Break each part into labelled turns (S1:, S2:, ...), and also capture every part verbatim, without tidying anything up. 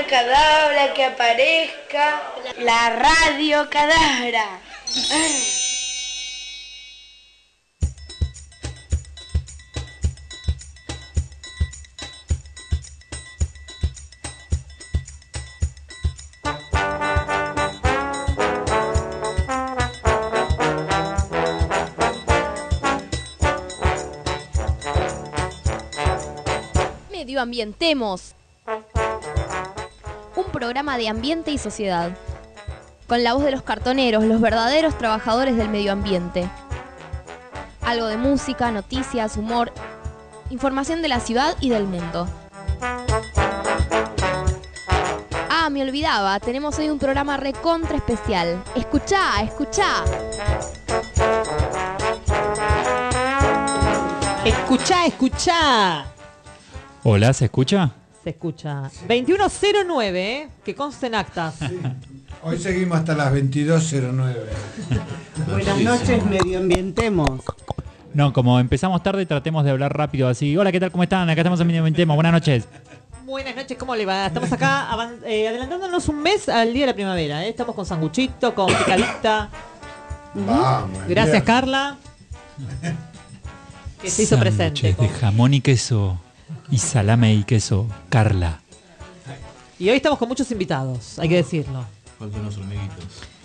S1: cadabra que aparezca la radio cadabra.
S2: Medioambientemos. Un programa de ambiente y sociedad. Con la voz de los cartoneros, los verdaderos trabajadores del medio ambiente. Algo de música, noticias, humor, información de la ciudad y del mundo. Ah, me olvidaba, tenemos hoy un programa recontra especial. Escuchá, escuchá.
S3: Escuchá, escuchá.
S4: Hola, ¿se escucha?
S3: Se escucha. veintiuno cero nueve, ¿eh? Que conste en actas.
S5: Sí. Hoy seguimos hasta las veintidós cero nueve.
S6: Buenas noches, medioambientemos.
S4: No, como empezamos tarde, tratemos de hablar rápido así. Hola, ¿qué tal? ¿Cómo están? Acá estamos en Medioambientemos. Buenas noches.
S3: Buenas noches, ¿cómo le va? Estamos acá avan- eh, adelantándonos un mes al Día de la Primavera, ¿eh? Estamos con sanguchito, con picadita.
S5: Vamos.
S3: Gracias,
S5: bien.
S3: Carla. Que se hizo presente.
S4: Sándwiches de jamón y queso y salame y queso, Carla.
S3: Y hoy estamos con muchos invitados, hay que decirlo.
S7: Faltan los hormiguitos.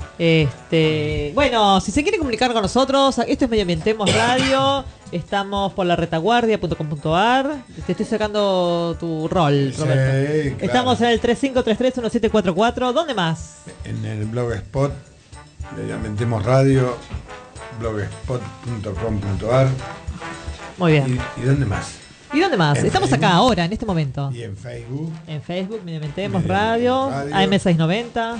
S3: Este, bueno, si se quiere comunicar con nosotros, esto es Medioambientemos Radio, estamos por la retaguardia punto com punto ar. Te estoy sacando tu rol,
S5: Sí,
S3: Roberto.
S5: claro.
S3: Estamos en el tres cinco tres tres uno siete cuatro cuatro. ¿Dónde más?
S5: En el blogspot, Medioambientemos Radio, blogspot punto com punto ar.
S3: Muy bien.
S5: ¿Y, ¿Y dónde más?
S3: ¿Y dónde más?
S5: En
S3: Estamos
S5: Facebook.
S3: acá ahora, en este momento.
S5: Y en Facebook.
S3: En Facebook, Medioambientemos
S5: Medioambientemos
S3: Radio,
S5: Radio.
S3: A M seiscientos noventa.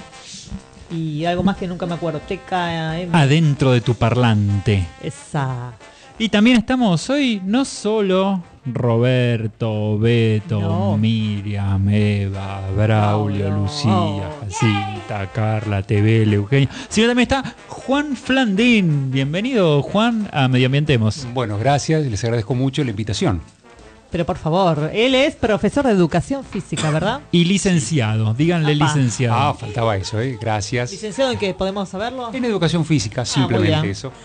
S3: Y algo más que nunca me acuerdo. Checa M.
S4: Adentro de tu parlante.
S3: Esa.
S4: Y también estamos hoy no solo Roberto, Beto,
S3: No.
S4: Miriam, Eva, Braulio,
S3: No, no.
S4: Lucía, Jacinta, Carla, Tebel, Eugenia, sino también está Juan Flandín. Bienvenido, Juan, a Medioambientemos.
S8: Bueno, gracias, les agradezco mucho la invitación.
S3: Pero por favor, él es profesor de educación física, ¿verdad?
S4: Y licenciado, díganle
S3: Apa.
S4: licenciado.
S8: Ah, faltaba eso, ¿eh? Gracias.
S3: ¿Licenciado en qué? ¿Podemos saberlo?
S8: En educación física, simplemente
S3: bien.
S8: eso.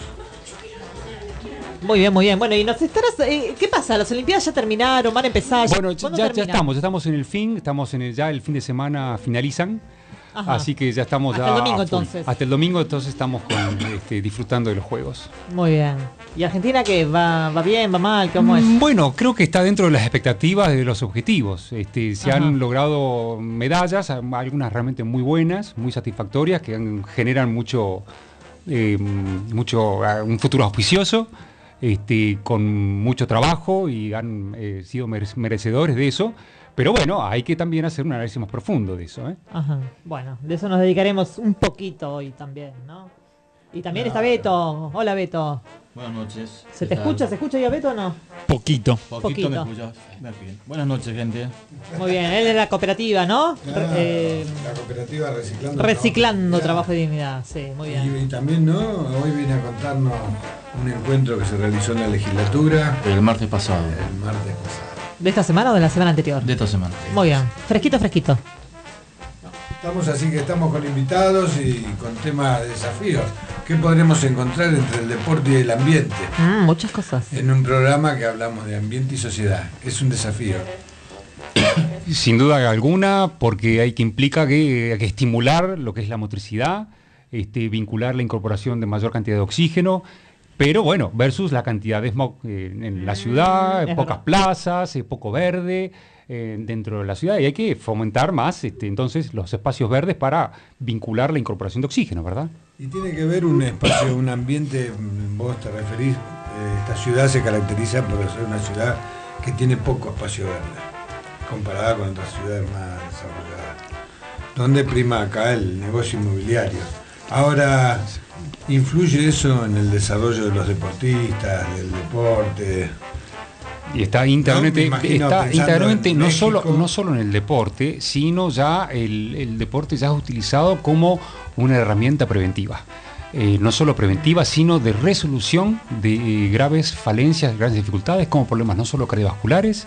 S3: Muy bien, muy bien. Bueno, y nos estarás. Eh, ¿Qué pasa? ¿Las Olimpiadas ya terminaron? ¿Van a empezar?
S8: Bueno, ya,
S3: ¿Cuándo
S8: ya
S3: terminan?
S8: estamos, estamos en el fin, estamos en el, ya el fin de semana finalizan.
S3: Ajá.
S8: Así que ya estamos
S3: Hasta
S8: ya
S3: el domingo,
S8: a full.
S3: entonces.
S8: Hasta el domingo entonces estamos con, este, disfrutando de los juegos.
S3: Muy bien. ¿Y Argentina qué? ¿Va, va bien? ¿Va mal? ¿Cómo es?
S8: Mm, Bueno, creo que está dentro de las expectativas de los objetivos. Este, se
S3: Ajá.
S8: han logrado medallas, algunas realmente muy buenas, muy satisfactorias, que han- generan mucho, eh, mucho ah, un futuro auspicioso, este, con mucho trabajo y han eh, sido mere- merecedores de eso. Pero bueno, hay que también hacer un análisis más profundo de eso, ¿eh?
S3: Ajá. Bueno, de eso nos dedicaremos un poquito hoy también, ¿no? Y también está Beto. Hola, Beto.
S7: Buenas noches.
S3: ¿Se
S7: ¿Qué
S3: te
S7: tal?
S3: escucha? ¿Se escucha ya, Beto o no?
S4: Poquito.
S7: Poquito,
S3: Poquito.
S7: me escuchas. Bien. Buenas noches, gente.
S3: Muy bien, él es la cooperativa, ¿no?
S5: Claro,
S3: Re- eh,
S5: la cooperativa Reciclando.
S3: reciclando
S5: Trabajo
S3: trabajo de dignidad, sí, muy bien.
S5: Y, y también, ¿no? Hoy viene a contarnos un encuentro que se realizó en la legislatura
S7: El martes pasado,
S5: el martes pasado.
S3: ¿De esta semana o de la semana anterior?
S7: de esta semana.
S3: Muy bien, fresquito, fresquito.
S5: Estamos así que estamos con invitados y con temas de desafíos. ¿Qué podremos encontrar entre el deporte y el ambiente?
S3: Mm, muchas cosas.
S5: En un programa que hablamos de ambiente y sociedad. Es un desafío.
S8: Sin duda alguna, porque hay que implica que hay que estimular lo que es la motricidad, este, vincular la incorporación de mayor cantidad de oxígeno, pero bueno, versus la cantidad de smog eh, en la ciudad,
S3: es
S8: pocas
S3: verdad.
S8: plazas, eh, poco verde eh, dentro de la ciudad, y hay que fomentar más este, entonces los espacios verdes para vincular la incorporación de oxígeno, ¿verdad?
S5: Y tiene que ver un espacio, un ambiente, mm, vos te referís, eh, esta ciudad se caracteriza por ser una ciudad que tiene poco espacio verde, comparada con otras ciudades más desarrolladas, donde prima acá el negocio inmobiliario. Ahora, ¿influye eso en el desarrollo de los deportistas, del deporte?
S8: Y está íntegramente,
S5: No, me imagino,
S8: está
S5: pensando
S8: íntegramente
S5: en
S8: no,
S5: México.
S8: solo, no solo en el deporte, sino ya el, el deporte ya es utilizado como una herramienta preventiva. Eh, no solo preventiva, sino de resolución de eh, graves falencias, graves dificultades, como problemas no solo cardiovasculares,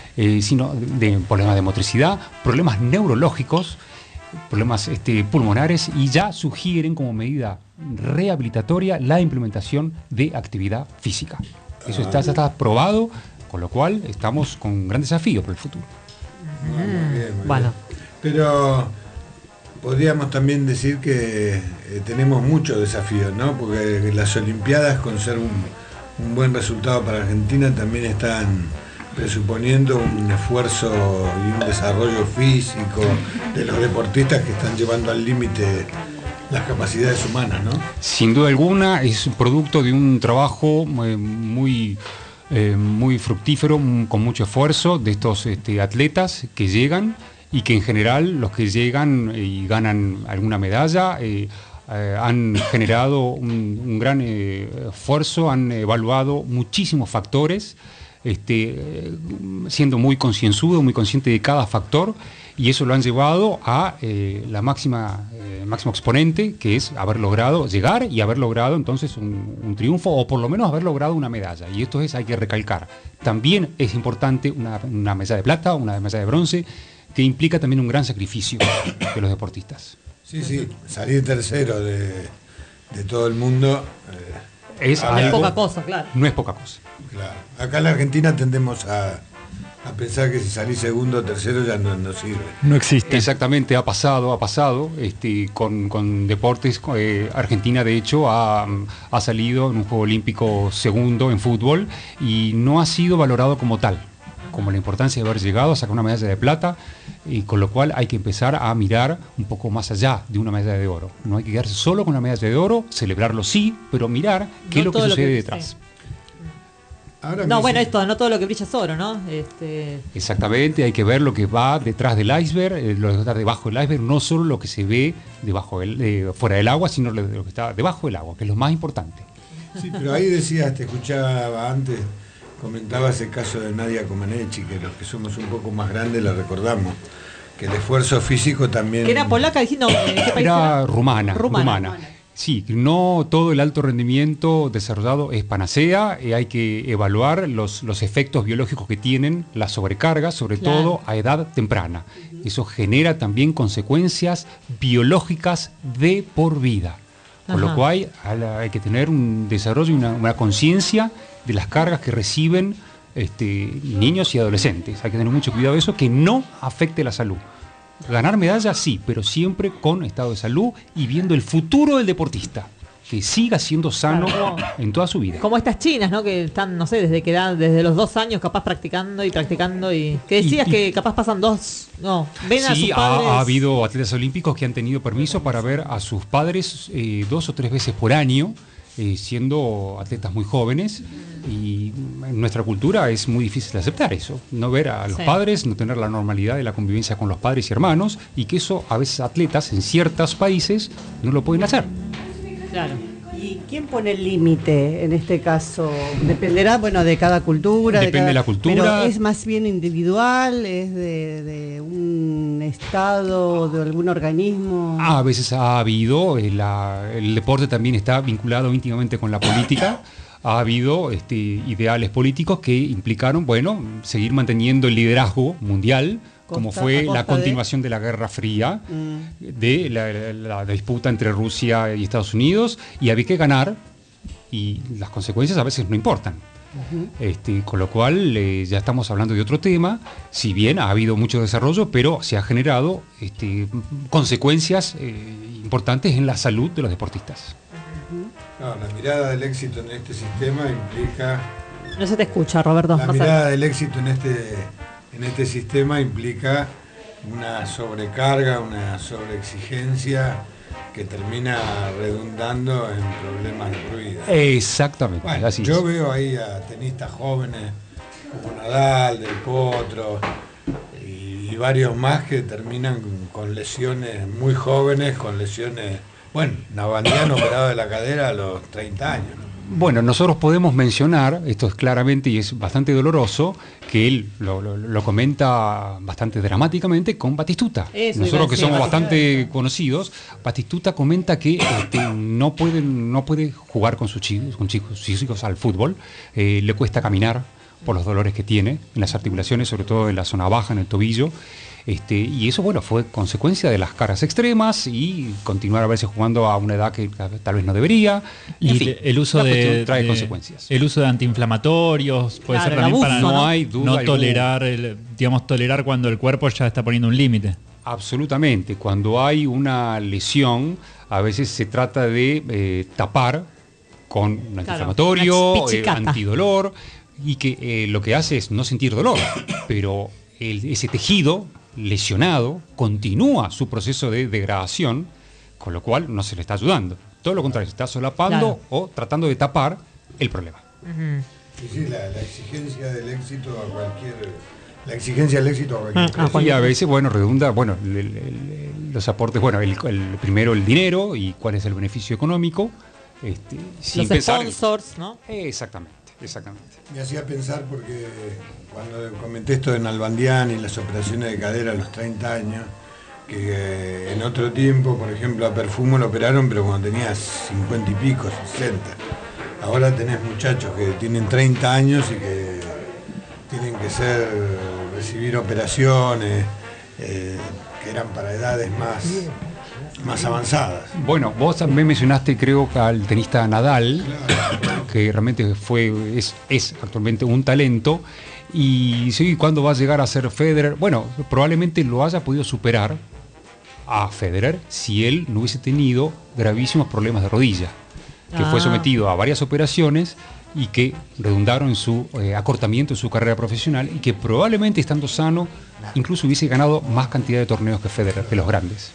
S8: eh, sino de, de problemas de motricidad, problemas neurológicos, problemas este, pulmonares, y ya sugieren como medida rehabilitatoria la implementación de actividad física. Eso está, ya está probado, con lo cual estamos con un gran desafío para el futuro.
S5: Muy bien, muy
S3: Bueno.
S5: bien. Pero podríamos también decir que eh, tenemos muchos desafíos, ¿no? Porque las Olimpiadas, con ser un, un buen resultado para Argentina, también están presuponiendo un esfuerzo y un desarrollo físico de los deportistas que están llevando al límite las capacidades humanas, ¿no?
S8: Sin duda alguna, es un producto de un trabajo eh, muy, eh, muy fructífero, m- con mucho esfuerzo de estos este, atletas que llegan, y que en general los que llegan y ganan alguna medalla eh, eh, han generado un, un gran eh, esfuerzo, han evaluado muchísimos factores, este, eh, siendo muy concienzudo, muy consciente de cada factor, y eso lo han llevado a eh, la máxima eh, máximo exponente, que es haber logrado llegar y haber logrado entonces un, un triunfo, o por lo menos haber logrado una medalla. Y esto es, hay que recalcar, también es importante una, una medalla de plata, una medalla de bronce, que implica también un gran sacrificio de los deportistas.
S5: Sí, sí, salir tercero de, de todo el mundo. Eh,
S8: Es
S3: No es
S8: algo-
S3: poca cosa, claro.
S8: No es poca cosa.
S5: claro. Acá en la Argentina tendemos a, a pensar que si salís segundo o tercero ya no, no sirve.
S4: No existe.
S8: Exactamente, ha pasado, ha pasado este, con, con deportes. Eh, Argentina, de hecho, ha, ha salido en un Juego Olímpico segundo en fútbol y no ha sido valorado como tal, como la importancia de haber llegado a sacar una medalla de plata, y con lo cual hay que empezar a mirar un poco más allá de una medalla de oro. No hay que quedarse solo con una medalla de oro, celebrarlo sí, pero mirar qué
S3: No
S8: es lo que
S3: todo lo
S8: sucede
S3: que-
S8: detrás.
S3: sí.
S5: Ahora
S3: No,
S5: me
S3: bueno,
S5: dice-
S3: esto, no todo lo que brilla es oro, ¿no? Este,
S8: Exactamente, hay que ver lo que va detrás del iceberg, eh, lo que está debajo del iceberg, no solo lo que se ve debajo del, eh, fuera del agua, sino lo, lo que está debajo del agua, que es lo más importante.
S5: Sí, pero ahí decías, te escuchaba antes, comentabas el caso de Nadia Comaneci, que los que somos un poco más grandes la recordamos, que el esfuerzo físico también...
S3: que era polaca, dijiste, no, ¿en qué país
S8: Era
S3: era?
S8: rumana,
S3: Rumana.
S8: rumana. Sí, no todo el alto rendimiento desarrollado es panacea, eh, hay que evaluar los, los efectos biológicos que tienen las sobrecargas, sobre
S3: Claro.
S8: todo a edad temprana. Eso genera también consecuencias biológicas de por vida. Con
S3: Ajá.
S8: lo cual hay, hay que tener un desarrollo y una, una conciencia de las cargas que reciben este, niños y adolescentes. Hay que tener mucho cuidado de eso, que no afecte la salud. Ganar medallas sí, pero siempre con estado de salud y viendo el futuro del deportista, que siga siendo sano
S3: Claro.
S8: en toda su vida.
S3: Como estas chinas, ¿no? Que están, no sé, desde que edad, desde los dos años capaz practicando y practicando y... Que decías
S8: Y- y-
S3: que capaz pasan dos... No, ven a
S8: Sí,
S3: sus
S8: ha,
S3: padres...
S8: ha habido atletas olímpicos que han tenido permiso para ver a sus padres eh, dos o tres veces por año, eh, siendo atletas muy jóvenes, y en nuestra cultura es muy difícil de aceptar eso, no ver a los
S3: Sí.
S8: padres, no tener la normalidad de la convivencia con los padres y hermanos, y que eso a veces atletas en ciertos países no lo pueden hacer.
S3: Claro.
S6: ¿Y quién pone el límite en este caso? Dependerá, bueno, de cada cultura.
S8: Depende
S6: cada-
S8: de la cultura.
S6: Pero es más bien individual, es de, de un estado, de algún organismo.
S8: A veces ha habido, eh, la- el deporte también está vinculado íntimamente con la política, ha habido este, ideales políticos que implicaron, bueno, seguir manteniendo el liderazgo mundial, como
S6: Costa-
S8: fue
S6: a costa
S8: la
S6: de-
S8: continuación de la Guerra Fría,
S6: Mm.
S8: de la, la- la disputa entre Rusia y Estados Unidos, y había que ganar, y las consecuencias a veces no importan. Este, con lo cual eh, ya estamos hablando de otro tema, si bien ha habido mucho desarrollo, pero se ha generado este, consecuencias eh, importantes en la salud de los deportistas.
S5: No, la mirada del éxito en este sistema implica...
S3: No se te escucha, Roberto.
S5: La
S3: Vas a-
S5: mirada del éxito en este, en este sistema implica una sobrecarga, una sobreexigencia que termina redundando en problemas de ruido.
S8: Exactamente,
S5: Bueno,
S8: así
S5: yo
S8: es.
S5: veo ahí a tenistas jóvenes como Nadal, Del Potro y, y varios más que terminan con lesiones muy jóvenes, con lesiones... Bueno, Navandían operado de la cadera a los treinta años, ¿no?
S8: Bueno, nosotros podemos mencionar, esto es claramente y es bastante doloroso, que él lo, lo- lo comenta bastante dramáticamente con Batistuta.
S3: Eso iba a
S8: Nosotros que
S3: decir,
S8: somos
S3: Batistuta.
S8: bastante conocidos, Batistuta comenta que este, no, puede, no puede jugar con sus chicos, con chicos, sus hijos al fútbol, eh, le cuesta caminar por los dolores que tiene en las articulaciones, sobre todo en la zona baja, en el tobillo. Este, y eso, bueno, fue consecuencia de las cargas extremas y continuar a veces jugando a una edad que tal vez no debería.
S4: Y
S8: En fin,
S4: el uso
S8: la
S4: de,
S8: cuestión trae
S4: de-
S8: consecuencias.
S4: el uso de antiinflamatorios puede
S6: Claro,
S4: ser
S6: el
S4: también
S6: abuso,
S4: para
S8: no
S4: no,
S8: hay duda
S4: no
S8: alguna.
S4: tolerar, el, digamos, tolerar cuando el cuerpo ya está poniendo un límite.
S8: Absolutamente. Cuando hay una lesión, a veces se trata de eh, tapar con un antiinflamatorio,
S6: una
S8: eh,
S6: pichicata.
S8: antidolor, y que eh, lo que hace es no sentir dolor, pero el- ese tejido lesionado continúa su proceso de degradación, con lo cual no se le está ayudando. Todo lo contrario, se está solapando
S6: Claro.
S8: o tratando de tapar el problema.
S5: Sí, sí, la, la exigencia del éxito a cualquier. La exigencia del éxito a cualquier
S6: Ah,
S5: precio.
S8: Y a veces, bueno, redunda, bueno, el- el- el- los aportes, bueno, el, el- primero el dinero y cuál es el beneficio económico, este, sin
S6: Los
S8: pensar en-
S6: sponsors, ¿no?
S8: Exactamente, exactamente.
S5: Me hacía pensar porque cuando comenté esto de Nalbandián y las operaciones de cadera a los treinta años, que eh, en otro tiempo, por ejemplo, a Perfumo lo operaron, pero cuando tenía cincuenta y pico, sesenta. Ahora tenés muchachos que tienen treinta años y que tienen que ser, recibir operaciones eh, que eran para edades más, más avanzadas.
S8: Bueno, vos también mencionaste, creo, al tenista Nadal, que realmente fue, es, es actualmente un talento. Y sí, ¿cuándo va a llegar a ser Federer? Bueno, probablemente lo haya podido superar a Federer si él no hubiese tenido gravísimos problemas de rodilla, que fue
S6: Ah.
S8: sometido a varias operaciones y que redundaron en su eh, acortamiento en su carrera profesional y que probablemente estando sano incluso hubiese ganado más cantidad de torneos que Federer, de los grandes.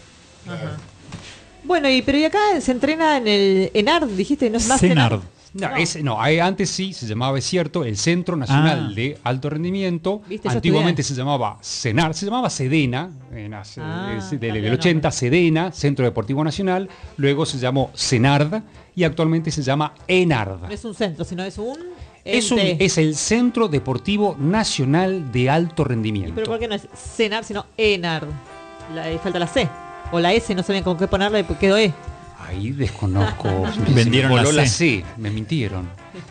S6: Bueno, y pero y acá se entrena en el ENARD, dijiste, no es más
S4: Senard.
S8: No, ese- no, ahí antes sí se llamaba, es cierto, el Centro Nacional
S4: Ah.
S8: de Alto Rendimiento.
S6: Viste, yo
S8: Antiguamente
S6: estudié.
S8: se llamaba CENAR, se llamaba Sedena, en hace-
S6: Ah,
S8: es del,
S6: cambió
S8: del
S6: el
S8: ochenta,
S6: nombre.
S8: Sedena, Centro Deportivo Nacional, luego se llamó CENARD y actualmente se llama ENARD.
S6: No es un centro, sino es un
S8: Es, un-
S6: ente.
S8: es el Centro Deportivo Nacional de Alto
S6: ¿Y
S8: Rendimiento.
S6: pero por qué no es CENAR, sino ENARD? La, ahí falta la C. O la S, no sabían con qué ponerla y quedó E.
S8: Ahí desconozco. se me
S4: Vendieron
S8: voló
S4: la
S8: la
S4: C.
S8: C, me mintieron.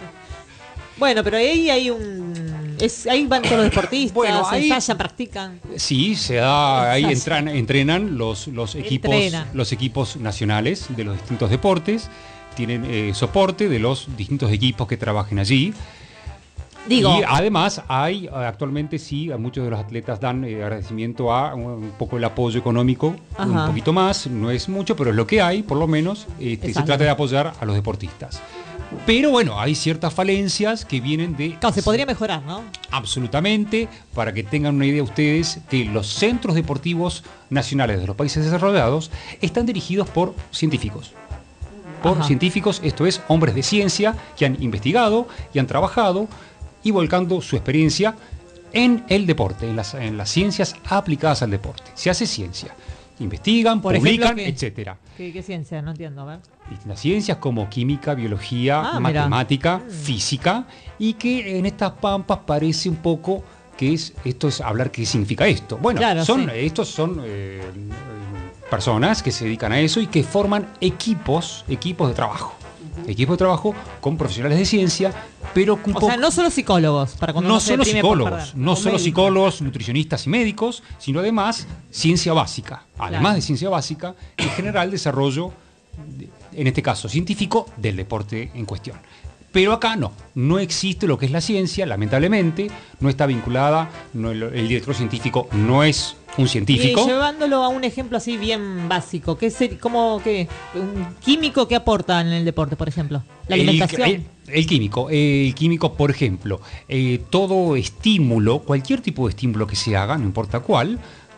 S6: Bueno, pero ahí hay un... Es, ahí van todos los deportistas,
S8: Bueno, ahí-
S6: ensayan, practican.
S8: Sí, se da, ahí
S6: Ensayo.
S8: entran, entrenan los, los equipos,
S6: Entrena.
S8: los equipos nacionales de los distintos deportes, tienen eh, soporte de los distintos equipos que trabajen allí.
S6: Digo,
S8: Y además hay, eh, actualmente sí, a muchos de los atletas dan eh, agradecimiento a un, un poco el apoyo económico, un
S6: Ajá.
S8: poquito más, no es mucho, pero es lo que hay, por lo menos, este, se
S6: Exacto.
S8: trata de apoyar a los deportistas. Pero bueno, hay ciertas falencias que vienen de...
S6: claro, se podría mejorar, ¿no?
S8: Absolutamente, para que tengan una idea ustedes, que los centros deportivos nacionales de los países desarrollados están dirigidos por científicos. Por
S6: Ajá.
S8: científicos, esto es, hombres de ciencia que han investigado y han trabajado y volcando su experiencia en el deporte, en las, en las ciencias aplicadas al deporte. Se hace ciencia. Investigan,
S6: Por
S8: publican,
S6: ejemplo, ¿qué?
S8: etcétera.
S6: ¿Qué, qué ciencia? No entiendo, a ver.
S8: Distintas ciencias como química, biología,
S6: Ah, mira.
S8: matemática, física, y que en estas pampas parece un poco que es esto es hablar qué significa esto. Bueno,
S6: Claro,
S8: son
S6: sí.
S8: estos son eh, eh, personas que se dedican a eso y que forman equipos, equipos de trabajo. Equipos de trabajo con profesionales de ciencia, pero con
S6: O
S8: poco-
S6: sea, no solo psicólogos, para cuando
S8: no
S6: uno se
S8: solo
S6: deprime por
S8: psicólogos,
S6: perder,
S8: no
S6: o
S8: solo
S6: médicos.
S8: psicólogos, nutricionistas y médicos, sino además ciencia básica. Además
S6: Claro.
S8: de ciencia básica, en general desarrollo, de- en este caso científico, del deporte en cuestión. Pero acá no, no existe lo que es la ciencia, lamentablemente, no está vinculada, no, el, el director científico no es un científico.
S6: Y llevándolo a un ejemplo así bien básico, ¿qué ser, cómo, qué, un químico que aporta en el deporte, por ejemplo? La
S8: El-
S6: alimentación.
S8: El, el químico, el químico, por ejemplo, eh, todo estímulo, cualquier tipo de estímulo que se haga, no importa cuál,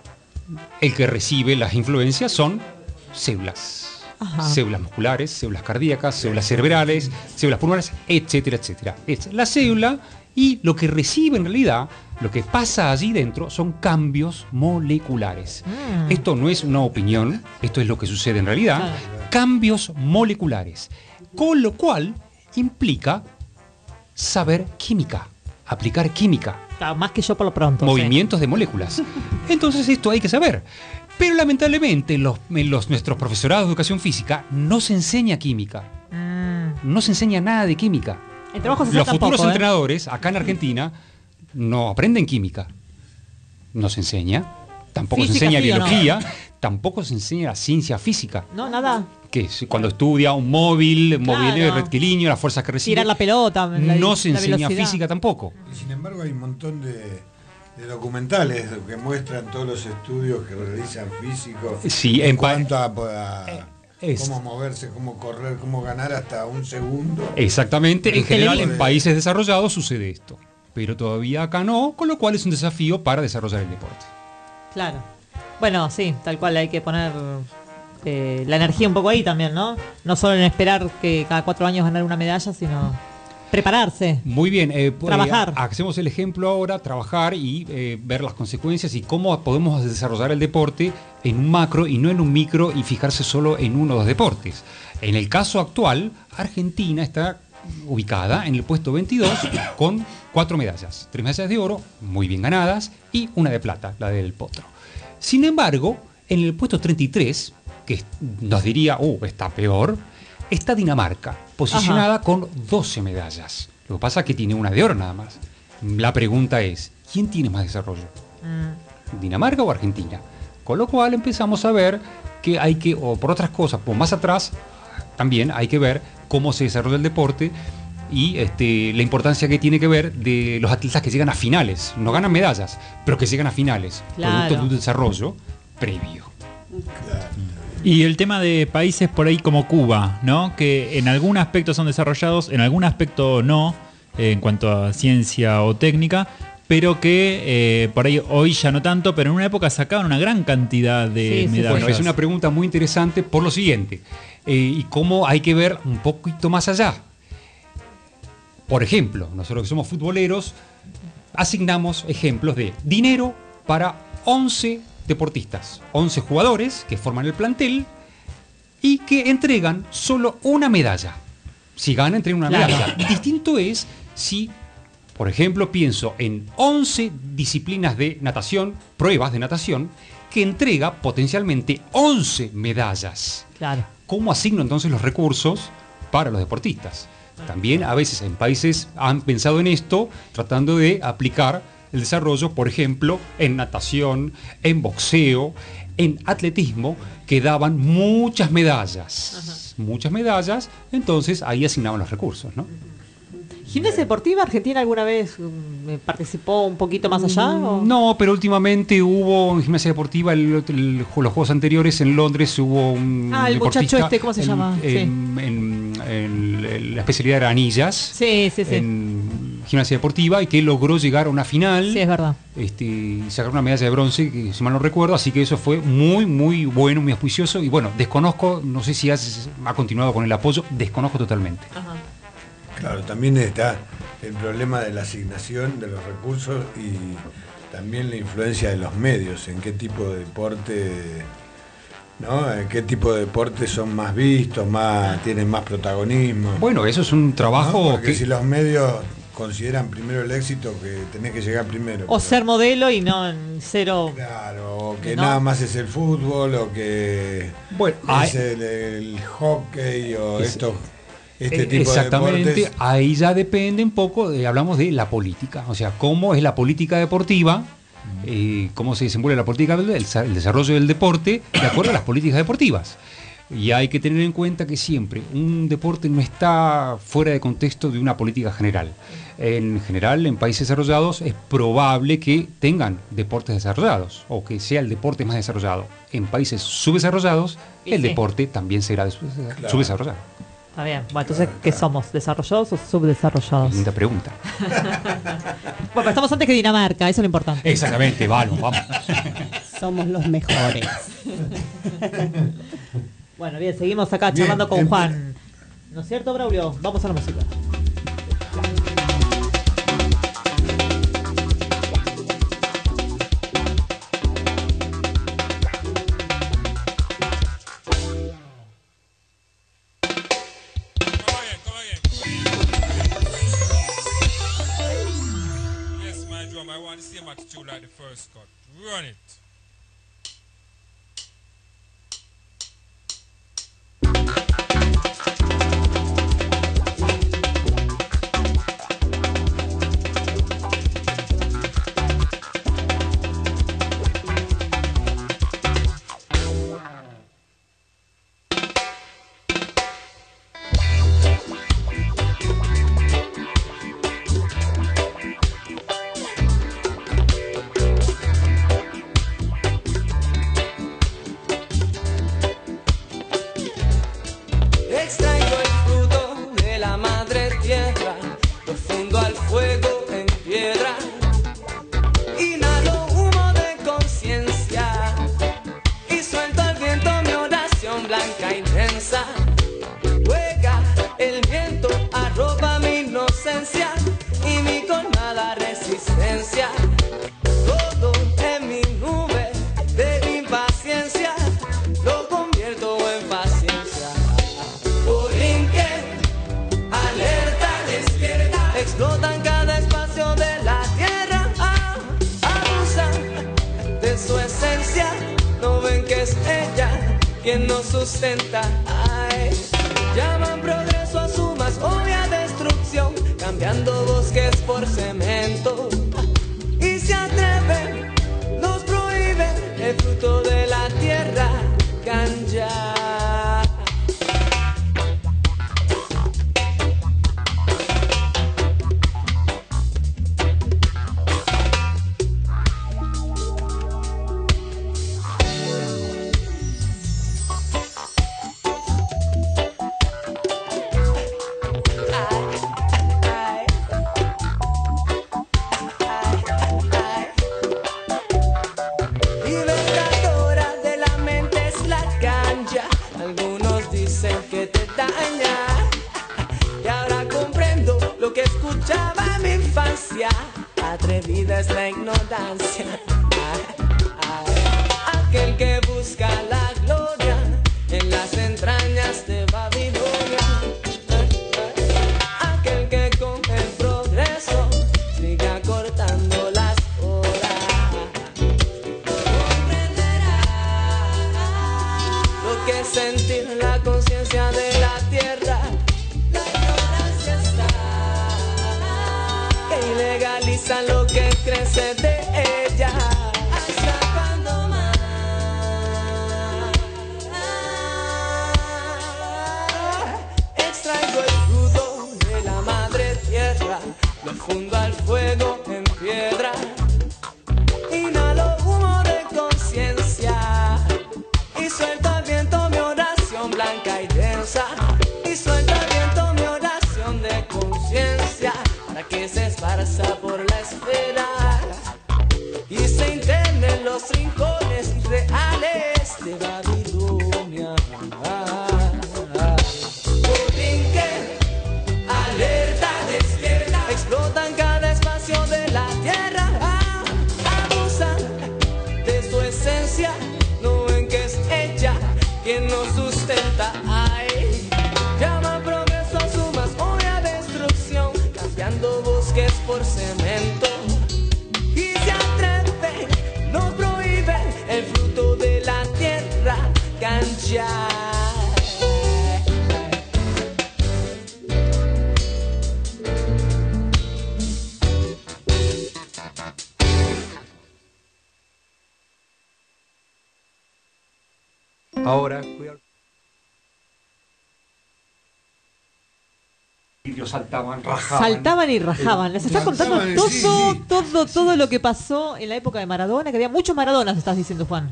S8: el que recibe las influencias son células.
S6: Ajá.
S8: Células musculares, células cardíacas, células cerebrales, células pulmonares, etcétera, etcétera. Es la célula y lo que recibe en realidad, lo que pasa allí dentro son cambios moleculares.
S6: Mm.
S8: Esto no es una opinión, esto es lo que sucede en realidad.
S6: Claro.
S8: Cambios moleculares. Con lo cual implica saber química, aplicar química,
S6: Claro, más que yo por lo pronto.
S8: movimientos de moléculas. Entonces esto hay que saber. Pero lamentablemente en los, en los nuestros profesorados de educación física no se enseña química,
S6: sí. Mm.
S8: no se enseña nada de química.
S3: En trabajo social
S8: Los futuros
S3: tampoco, ¿eh?
S8: entrenadores, acá en Argentina, no aprenden química. No se enseña. Tampoco
S3: Física,
S8: se enseña
S3: sí, ¿o no?
S8: biología. Tampoco se enseña ciencia física.
S3: No, nada.
S8: Que es cuando estudia un móvil, móvil
S3: Claro.
S8: rectilíneo, las fuerzas que recibe.
S3: Tirar la pelota. la-
S8: no se
S3: la
S8: enseña
S3: velocidad.
S8: física tampoco.
S5: Y sin embargo hay un montón de, de documentales que muestran todos los estudios que realizan físicos
S8: Sí,
S5: en
S8: en pa-
S5: cuanto a, a
S8: es-
S5: cómo moverse, cómo correr, cómo ganar hasta un segundo.
S8: Exactamente, en
S3: El
S8: general
S5: tele-
S8: en países desarrollados sucede esto, pero todavía acá no, con lo cual es un desafío para desarrollar el deporte.
S3: Claro. Bueno, sí, tal cual hay que poner eh, la energía un poco ahí también, ¿no? No solo en esperar que cada cuatro años ganar una medalla, sino prepararse.
S8: Muy bien, eh, pues,
S3: Trabajar.
S8: eh, hacemos el ejemplo ahora, trabajar y eh, ver las consecuencias y cómo podemos desarrollar el deporte en un macro y no en un micro y fijarse solo en uno o dos deportes. En el caso actual, Argentina está ubicada en el puesto veintidós con cuatro medallas, tres medallas de oro, muy bien ganadas, y una de plata, la del potro. Sin embargo, en el puesto treinta y tres, que nos diría, uh, está peor, está Dinamarca, posicionada con doce medallas. Lo que pasa es que tiene una de oro nada más. La pregunta es, ¿quién tiene más desarrollo?
S3: Mm.
S8: ¿Dinamarca o Argentina? Con lo cual empezamos a ver que hay que, o por otras cosas, por más atrás, también hay que ver cómo se desarrolla el deporte y este, la importancia que tiene que ver de los atletas que llegan a finales. No ganan medallas, pero que llegan a finales,
S3: Claro.
S8: producto de un desarrollo previo.
S4: Y el tema de países por ahí como Cuba, ¿no? Que en algún aspecto son desarrollados, en algún aspecto no, eh, en cuanto a ciencia o técnica, pero que eh, por ahí hoy ya no tanto, pero en una época sacaban una gran cantidad de
S3: Sí, sí,
S4: medallas.
S8: Bueno, es una pregunta muy interesante por lo siguiente, eh, y cómo hay que ver un poquito más allá. Por ejemplo, nosotros que somos futboleros, asignamos ejemplos de dinero para once deportistas, once jugadores que forman el plantel y que entregan solo una medalla. Si ganan, entregan una
S3: Claro.
S8: medalla. Distinto es si, por ejemplo, pienso en once disciplinas de natación, pruebas de natación, que entrega potencialmente once medallas.
S3: Claro.
S8: ¿Cómo asigno entonces los recursos para los deportistas? También a veces en países han pensado en esto, tratando de aplicar el desarrollo, por ejemplo, en natación, en boxeo, en atletismo, que daban muchas medallas. Muchas medallas, entonces ahí asignaban los recursos, ¿no?
S3: ¿Gimnasia deportiva Argentina alguna vez mm, participó un poquito más allá? o?
S8: No, pero últimamente hubo en gimnasia deportiva, el- el- los juegos anteriores en Londres hubo un
S3: Ah, el muchacho
S8: deportista
S3: este, ¿cómo se
S8: en-
S3: llama?
S8: En, en- en- en la especialidad era anillas.
S3: Sí, sí, sí.
S8: En gimnasia deportiva y que logró llegar a una final.
S3: Sí, es verdad.
S8: Este, y sacar una medalla de bronce, que si mal no recuerdo, así que eso fue muy, muy bueno, muy auspicioso. Y bueno, desconozco, no sé si has- ha continuado con el apoyo, desconozco totalmente.
S3: Ajá.
S5: Claro, también está el problema de la asignación de los recursos y también la influencia de los medios, en qué tipo de deporte, ¿no? En qué tipo de deportes son más vistos, más tienen más protagonismo.
S8: Bueno, eso es un
S5: ¿no?
S8: trabajo
S5: Porque
S8: que...
S5: si los medios consideran primero el éxito, que tenés que llegar primero.
S3: O
S5: pero-
S3: ser modelo y no en cero.
S5: Claro, o que
S3: Que no.
S5: nada más es el fútbol, o que
S8: Bueno,
S5: es
S8: hay-
S5: el, el hockey, o
S8: Es-
S5: estos, este
S8: Eh,
S5: tipo
S8: Exactamente,
S5: de deportes.
S8: ahí ya depende un poco, de- hablamos de la política, o sea, cómo es la política deportiva, eh, cómo se desenvuelve la política, del- el, el desarrollo del deporte de acuerdo a las políticas deportivas. Y hay que tener en cuenta que siempre un deporte no está fuera de contexto de una política general. En general, en países desarrollados es probable que tengan deportes desarrollados o que sea el deporte más desarrollado. En países subdesarrollados,
S3: Y
S8: el
S3: sí.
S8: deporte también será des-
S5: Claro.
S8: subdesarrollado.
S3: Está bien. Bueno, entonces, ¿qué somos? ¿Desarrollados o subdesarrollados?
S8: Linda pregunta.
S3: Bueno, pero estamos antes que Dinamarca, eso es lo importante.
S8: Exactamente, vamos, vamos.
S6: Somos los mejores.
S3: Bueno, bien, seguimos acá
S5: Bien,
S3: charlando con
S5: em-
S3: Juan. ¿No es cierto, Braulio? Vamos a la música.
S9: Yes, my drum. I want the same attitude like the first cut. Run it.
S10: quien nos sustenta. Ay, llaman progreso a su más obvia destrucción, cambiando bosques por cemento. Y se atreven, nos prohíben el fruto de la tierra, ganja. Atrevida es la ignorancia. Ay, ay, aquel que busca la gloria en las entrañas de Babilonia. Ay, ay, aquel que con el progreso sigue acortando las horas. Comprenderá lo que es sentir la conciencia de la tierra. La ignorancia está que ilegaliza lo que crece de ella. ¿Hasta cuándo más? Extraigo el fruto de la madre tierra, lo fundo al fuego en piedra. Inhalo humo de conciencia y suelto al viento mi oración blanca y densa. Y suelto al viento mi oración de conciencia, para que se esparza por la esfera y se internen los rincones reales de Babilonia. Brinque, alerta, despierta, explotan cada espacio de la tierra. Abusan de su esencia, no ven que es ella quien nos sustenta. Ay, llaman progreso a su más obvia destrucción, cambiando bosques por cemento. Y se atreven, no prohíben el fruto de la tierra, ganja.
S8: Ahora, cuidado. Ellos saltaban, rajaban.
S3: Saltaban y rajaban. Les estás contando
S5: Lanzaban,
S3: todo,
S5: sí, sí.
S3: todo, todo lo que pasó en la época de Maradona, que había muchos Maradonas, estás diciendo, Juan.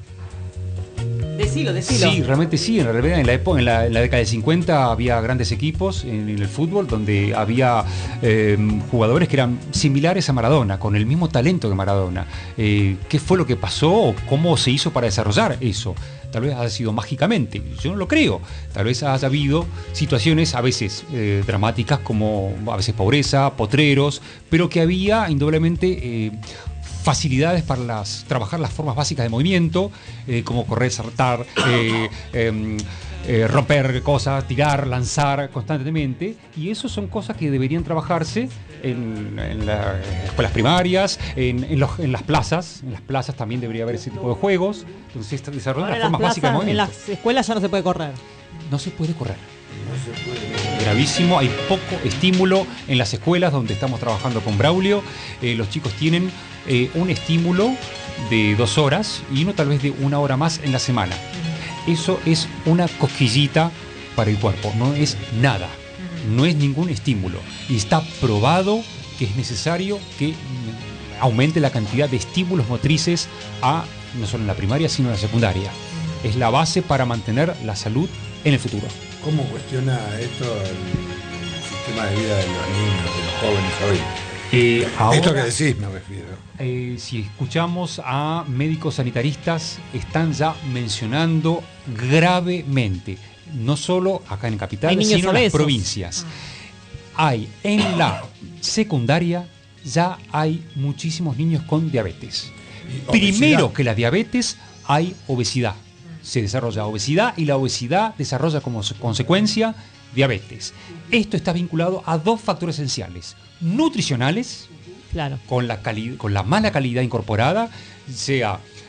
S3: Decilo, decilo.
S8: Sí, realmente sí. En realidad, en la época, en la, en la década de cincuenta había grandes equipos en, en el fútbol donde había eh, jugadores que eran similares a Maradona, con el mismo talento que Maradona. Eh, ¿Qué fue lo que pasó o cómo se hizo para desarrollar eso? Tal vez haya sido mágicamente, yo no lo creo. Tal vez haya habido situaciones a veces eh, dramáticas, como a veces pobreza, potreros, pero que había indudablemente eh, facilidades para las, trabajar las formas básicas de movimiento, eh, como correr, saltar, eh, eh, eh, romper cosas, tirar, lanzar constantemente. Y eso son cosas que deberían trabajarse en, en las escuelas primarias, en, en, los, en las plazas. En las plazas también debería haber ese tipo de juegos. Entonces, desarrollar las formas básicas de movimiento.
S3: En las escuelas ya no se puede correr.
S8: No se puede correr.
S5: No se puede.
S8: Gravísimo, hay poco estímulo en las escuelas donde estamos trabajando con Braulio. Eh, los chicos tienen eh, un estímulo de dos horas y uno tal vez de una hora más en la semana. Eso es una cosquillita para el cuerpo, no es nada, no es ningún estímulo. Y está probado que es necesario que aumente la cantidad de estímulos motrices a, no solo en la primaria, sino en la secundaria. Es la base para mantener la salud en el futuro.
S5: ¿Cómo cuestiona esto el sistema de vida de los niños, de los jóvenes hoy?
S8: Eh, ahora,
S5: esto que decís me refiero.
S8: Eh, si escuchamos a médicos sanitaristas, están ya mencionando gravemente, no solo acá en Capital, sino en las provincias. Hay en la secundaria, ya hay muchísimos niños con diabetes. Primero que la diabetes, hay obesidad. Se desarrolla obesidad y la obesidad desarrolla como consecuencia diabetes. Esto está vinculado a dos factores esenciales: nutricionales,
S3: claro,
S8: con la, cali- con la mala calidad incorporada, sea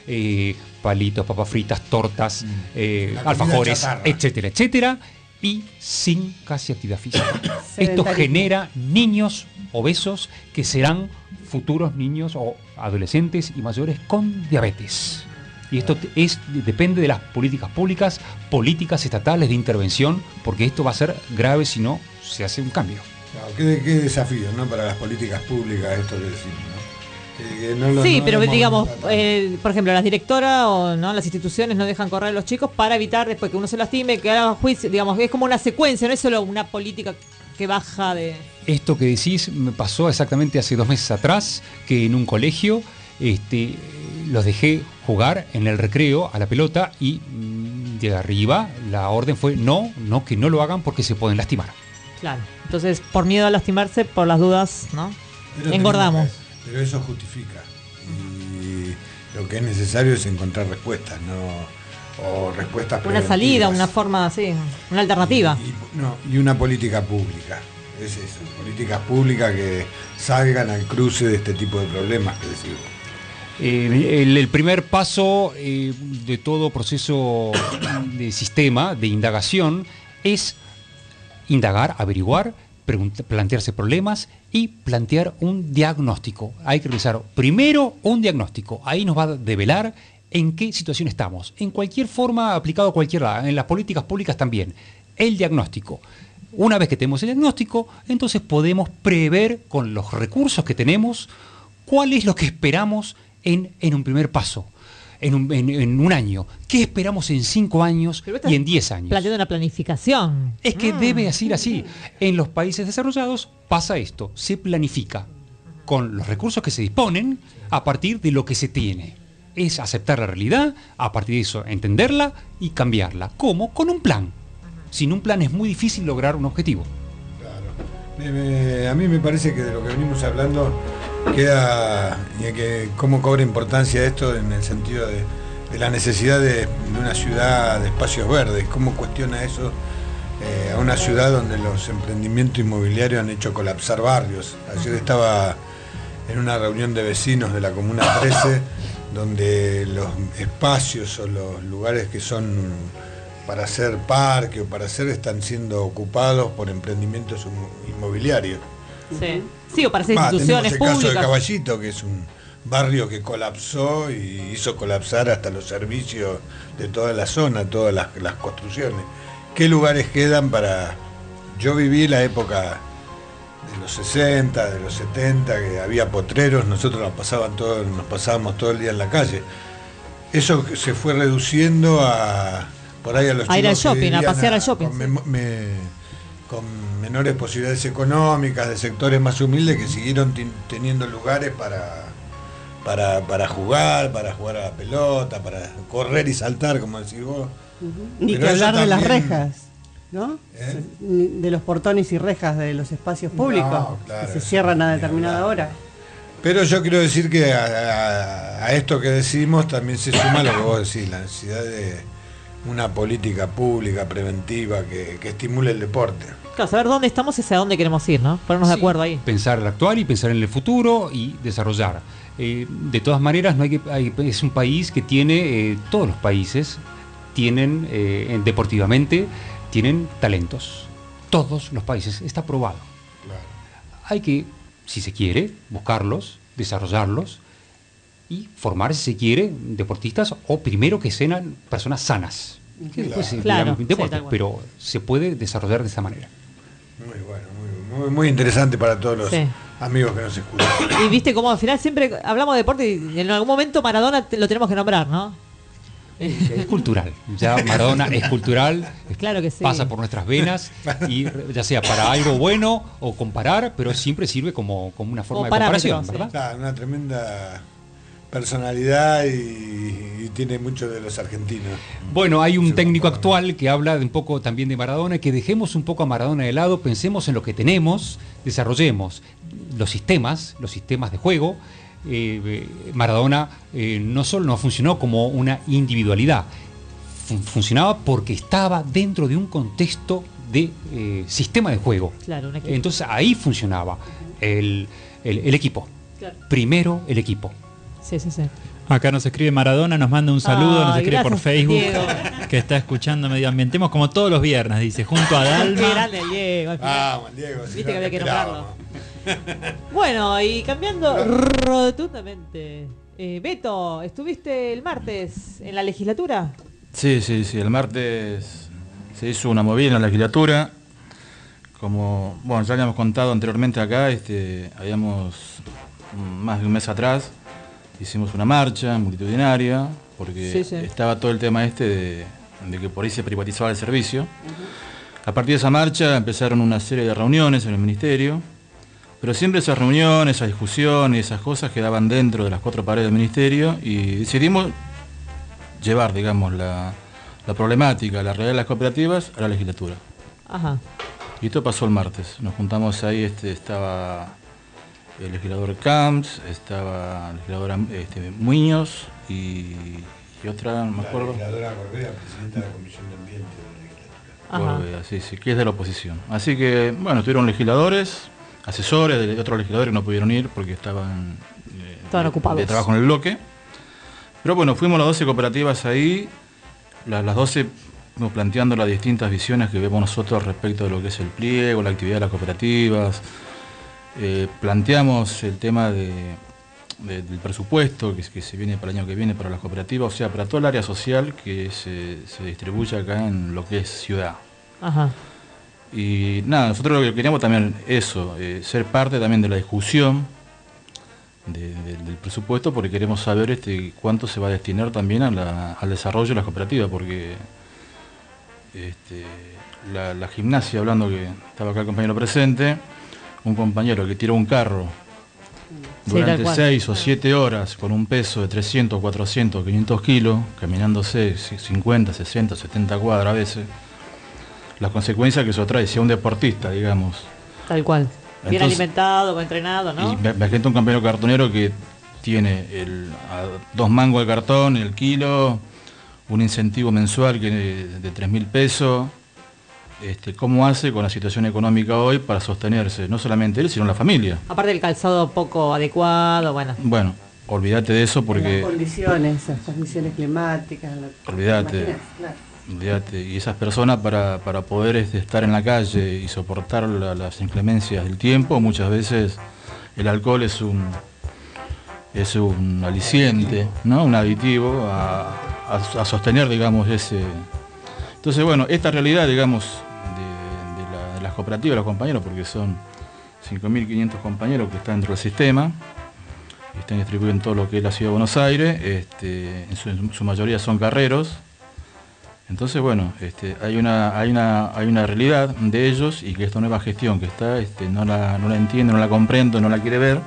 S8: eh, palitos, papas fritas, tortas,
S5: Mm.
S8: eh,
S5: La comida
S8: alfajores,
S5: chatarra.
S8: etcétera, etcétera, y sin casi actividad física. Esto
S6: Sedentarismo.
S8: genera niños obesos que serán futuros niños o adolescentes y mayores con diabetes. Y esto te- es, depende de las políticas públicas, políticas estatales de intervención, porque esto va a ser grave si no se hace un cambio.
S5: Claro, qué, qué desafío, ¿no? Para las políticas públicas esto que decimos, ¿no? Que- que no lo-
S3: Sí,
S5: no
S3: pero
S5: lo hemos
S3: digamos,
S5: tratado.
S3: eh, por ejemplo, las directoras o no las instituciones no dejan correr a los chicos para evitar después que uno se lastime, que haga juicio, digamos, es como una secuencia, no es solo una política que baja de...
S8: Esto que decís me pasó exactamente hace dos meses atrás, que en un colegio este, los dejé jugar en el recreo a la pelota y mm, de arriba la orden fue no, no, que no lo hagan porque se pueden lastimar.
S3: Claro. Entonces, por miedo a lastimarse, por las dudas, ¿no?
S5: Pero
S3: Engordamos.
S5: tenemos que- Pero eso justifica. Y lo que es necesario es encontrar respuestas, no o respuestas
S3: Una salida,
S5: preventivas.
S3: una forma así, una alternativa.
S5: Y, no, y una política pública. Es eso, políticas públicas que salgan al cruce de este tipo de problemas que decimos.
S8: Eh, el, el primer paso eh, de todo proceso de sistema, de indagación, es indagar, averiguar, pregunt- plantearse problemas y plantear un diagnóstico. Hay que realizar primero un diagnóstico. Ahí nos va a develar en qué situación estamos. En cualquier forma, aplicado a cualquier lado, en las políticas públicas también. El diagnóstico. Una vez que tenemos el diagnóstico, entonces podemos prever con los recursos que tenemos cuál es lo que esperamos en, en un primer paso, en un, en- en un año. ¿Qué esperamos en cinco años
S3: Pero estás
S8: y en diez años?
S3: Planteando una planificación.
S8: Es que
S3: Mm.
S8: debe ser así. En los países desarrollados pasa esto, se planifica con los recursos que se disponen a partir de lo que se tiene. Es aceptar la realidad, a partir de eso entenderla y cambiarla. ¿Cómo? Con un plan. Sin un plan es muy difícil lograr un objetivo.
S5: Me- me- a mí me parece que de lo que venimos hablando queda y que cómo cobra importancia esto en el sentido de, de la necesidad de, de una ciudad de espacios verdes, cómo cuestiona eso eh, a una ciudad donde los emprendimientos inmobiliarios han hecho colapsar barrios. Ayer estaba en una reunión de vecinos de la Comuna trece donde los espacios o los lugares que son para hacer parque o para hacer están siendo ocupados por emprendimientos inmo- inmobiliarios.
S3: Sí. Sí, o para hacer
S5: Va,
S3: instituciones
S5: tenemos el caso de
S3: públicas.
S5: Caballito, que es un barrio que colapsó y hizo colapsar hasta los servicios de toda la zona, todas las, las construcciones. ¿Qué lugares quedan para...? Yo viví la época de los sesenta, de los setenta, que había potreros, nosotros nos, pasaban todo, nos pasábamos todo el día en la calle. Eso se fue reduciendo a... por ahí a los
S3: A ir al
S5: chicos que
S3: shopping, a
S5: vivían
S3: pasear al shopping,
S5: Con,
S3: sí.
S5: memo- me- con menores posibilidades económicas, de sectores más humildes que siguieron tin- teniendo lugares para, para, para jugar, para jugar a la pelota, para correr y saltar, como decís vos.
S6: Ni
S5: Pero
S6: que
S5: eso
S6: hablar de las
S5: también-
S6: rejas, ¿no?
S5: ¿Eh?
S6: Ni- De los portones y rejas de los espacios públicos,
S5: No, claro,
S6: que se cierran a
S5: ni
S6: determinada
S5: hablar.
S6: hora.
S5: Pero yo quiero decir que a, a- a esto que decimos también se suma lo que vos decís, la necesidad de una política pública preventiva que, que estimule el deporte.
S3: Claro, saber dónde estamos y hacia dónde queremos ir, ¿no? Ponernos de
S8: Sí,
S3: acuerdo ahí.
S8: Pensar el actual y pensar en el futuro y desarrollar. Eh, de todas maneras, no hay que, hay- es un país que tiene, eh, todos los países tienen, eh, en- deportivamente, tienen talentos. Todos los países, está probado. Hay que, si se quiere, buscarlos, desarrollarlos y formar, si se quiere, deportistas o primero que sean personas sanas. Que después se
S3: Claro,
S8: dirán
S3: sí,
S8: deporte,
S3: tal cual.
S8: pero se puede desarrollar de esa manera.
S5: Muy bueno, muy, muy, muy interesante para todos los
S3: Sí.
S5: amigos que nos escuchan.
S3: Y viste cómo al final siempre hablamos de deporte y en algún momento Maradona te- lo tenemos que nombrar, ¿no?
S8: Es cultural, ya Maradona es cultural,
S3: Claro que sí.
S8: pasa por nuestras venas y ya sea para algo bueno o comparar, pero siempre sirve como, como una forma
S3: Como
S8: de
S3: parámetro,
S8: comparación,
S3: sí.
S8: ¿verdad?
S5: Claro, una tremenda personalidad y, y tiene mucho de los argentinos.
S8: Bueno, hay un
S5: Sí,
S8: técnico
S5: bueno.
S8: actual que habla de un poco también de Maradona, que dejemos un poco a Maradona de lado, pensemos en lo que tenemos, desarrollemos los sistemas, los sistemas de juego. Eh, eh, Maradona eh, no solo no funcionó como una individualidad, fun- funcionaba porque estaba dentro de un contexto de eh, sistema de juego.
S3: Claro, un equipo.
S8: Entonces ahí funcionaba el, el- el equipo.
S3: Claro.
S8: Primero el equipo.
S3: Sí, sí, sí.
S4: Acá nos escribe Maradona, nos manda un saludo,
S3: Ay,
S4: nos escribe por
S3: gracias,
S4: Facebook,
S3: Diego.
S4: que está escuchando Medio Ambientemos como todos los viernes, dice, junto a
S3: Qué
S4: Dalma.
S3: grande el Diego. al final.
S5: Vamos, Diego. si
S3: Viste
S5: no
S3: que había
S5: te
S3: que
S5: esperábamos.
S3: Bueno, y cambiando rotundamente. Eh, Beto, ¿estuviste el martes en la legislatura?
S7: Sí, sí, sí. El martes se hizo una movida en la legislatura. Como, bueno, ya habíamos contado anteriormente acá, este, habíamos mm, más de un mes atrás, hicimos una marcha multitudinaria, porque
S3: Sí, sí.
S7: estaba todo el tema este de, de que por ahí se privatizaba el servicio. A partir de esa marcha empezaron una serie de reuniones en el ministerio, pero siempre esas reuniones, esas discusiones, esas cosas quedaban dentro de las cuatro paredes del ministerio y decidimos llevar, digamos, la, la problemática, la realidad de las cooperativas a la legislatura.
S3: Ajá.
S7: Y esto pasó el martes. Nos juntamos ahí, este, estaba el legislador Camps, estaba el legislador este, Muñoz y, y otra, no me
S5: La
S7: acuerdo.
S5: legisladora Correa, presidenta de la Comisión de Ambiente de la legislatura.
S3: Ajá.
S7: Correa, sí, sí, que es de la oposición. Así que, bueno, estuvieron legisladores, asesores de otros legisladores que no pudieron ir porque estaban, eh,
S3: Estaban
S7: de,
S3: ocupados.
S7: de trabajo en el bloque. Pero bueno, fuimos las doce cooperativas ahí, las, las doce fuimos planteando las distintas visiones que vemos nosotros respecto de lo que es el pliego, la actividad de las cooperativas. Eh, planteamos el tema de, de- del presupuesto que, que se viene para el año que viene para las cooperativas, o sea, para todo el área social que se, se distribuye acá en lo que es ciudad.
S3: Ajá.
S7: Y nada, nosotros lo que queríamos también eso, eh, ser parte también de la discusión de- de- del presupuesto, porque queremos saber este cuánto se va a destinar también a la- al desarrollo de las cooperativas, porque este, la, la gimnasia, hablando que estaba acá el compañero presente, un compañero que tiró un carro
S3: Sí, tal
S7: durante
S3: cual.
S7: seis o siete horas con un peso de trescientos, cuatrocientos, quinientos kilos, caminándose cincuenta, sesenta, setenta cuadras a veces, las consecuencias que eso trae, si a un deportista, digamos.
S3: Tal cual. Bien
S7: Entonces-
S3: alimentado, bien entrenado, ¿no?
S7: Y me, me gente un compañero cartonero que tiene el, a dos mangos de cartón, el kilo, un incentivo mensual que de, de tres mil pesos. Este, ¿Cómo hace con la situación económica hoy para sostenerse? No solamente él, sino la familia.
S3: Aparte del calzado poco adecuado, bueno.
S7: Bueno, olvídate de eso
S6: Las
S7: porque...
S6: condiciones, las condiciones climáticas. la-
S7: Olvídate.
S6: imaginás, claro.
S7: Olvídate. Y esas personas para, para poder este, estar en la calle y soportar la- las inclemencias del tiempo, muchas veces el alcohol es un es un aliciente, ¿no? Un aditivo a, a- a sostener, digamos, ese. Entonces, bueno, esta realidad, digamos, de, de la- de las cooperativas, los compañeros, porque son cinco mil quinientos compañeros que están dentro del sistema, y están distribuidos en todo lo que es la ciudad de Buenos Aires, este, en su, en su mayoría son carreros. Entonces, bueno, este, hay una hay una hay una realidad de ellos y que esta nueva gestión que está este, no la no la entiende, no la comprende, no la quiere ver.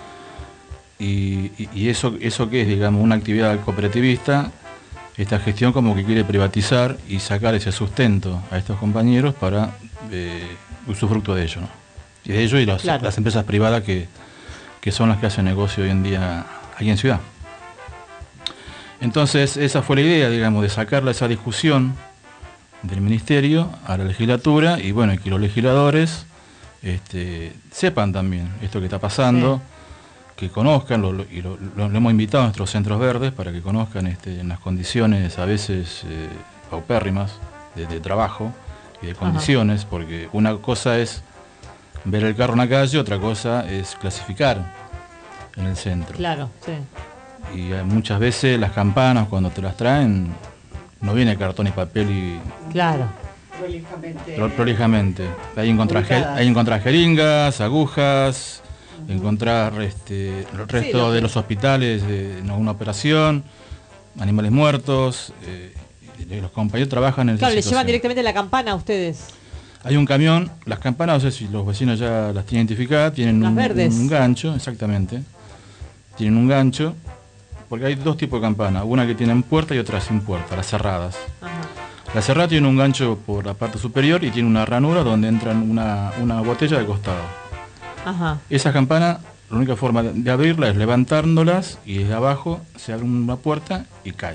S7: Y, y- y eso eso que es, digamos, una actividad cooperativista, esta gestión como que quiere privatizar y sacar ese sustento a estos compañeros para eh, usufructo de ello, ¿no? Y de ello y las,
S3: Claro.
S7: las empresas privadas que, que son las que hacen negocio hoy en día aquí en Ciudad. Entonces, esa fue la idea, digamos, de sacarla esa discusión del ministerio a la legislatura y bueno, y que los legisladores este, sepan también esto que está pasando, que conozcan, lo, lo- y lo, lo- lo hemos invitado a nuestros centros verdes para que conozcan este, en las condiciones a veces eh, paupérrimas de, de trabajo y de condiciones, porque una cosa es ver el carro en la calle, otra cosa es clasificar en el centro.
S3: Claro, sí.
S7: Y eh, muchas veces las campanas cuando te las traen no viene cartón y papel y
S3: Claro.
S6: Prolijamente.
S7: pro- prolijamente. Ahí encontrás, gel-
S6: ubicadas.
S7: ahí encontrás jeringas, agujas, encontrás este, el resto
S3: lo
S7: de
S3: que-
S7: los hospitales de, en alguna operación, animales muertos. eh, y los compañeros trabajan en esa
S3: Claro, le llevan
S7: situación.
S3: directamente la campana a ustedes.
S7: Hay un camión, las campanas, no sé si los vecinos ya las tienen identificadas, tienen
S3: Las
S7: un,
S3: verdes.
S7: un gancho, exactamente. Tienen un gancho, porque hay dos tipos de campanas, una que tienen puerta y otra sin puerta, las cerradas.
S3: Ajá.
S7: La cerrada tiene un gancho por la parte superior y tiene una ranura donde entra una, una botella de costado.
S3: Ajá.
S7: Esas campanas, la única forma de de abrirla es levantándolas y desde abajo se abre una puerta y cae.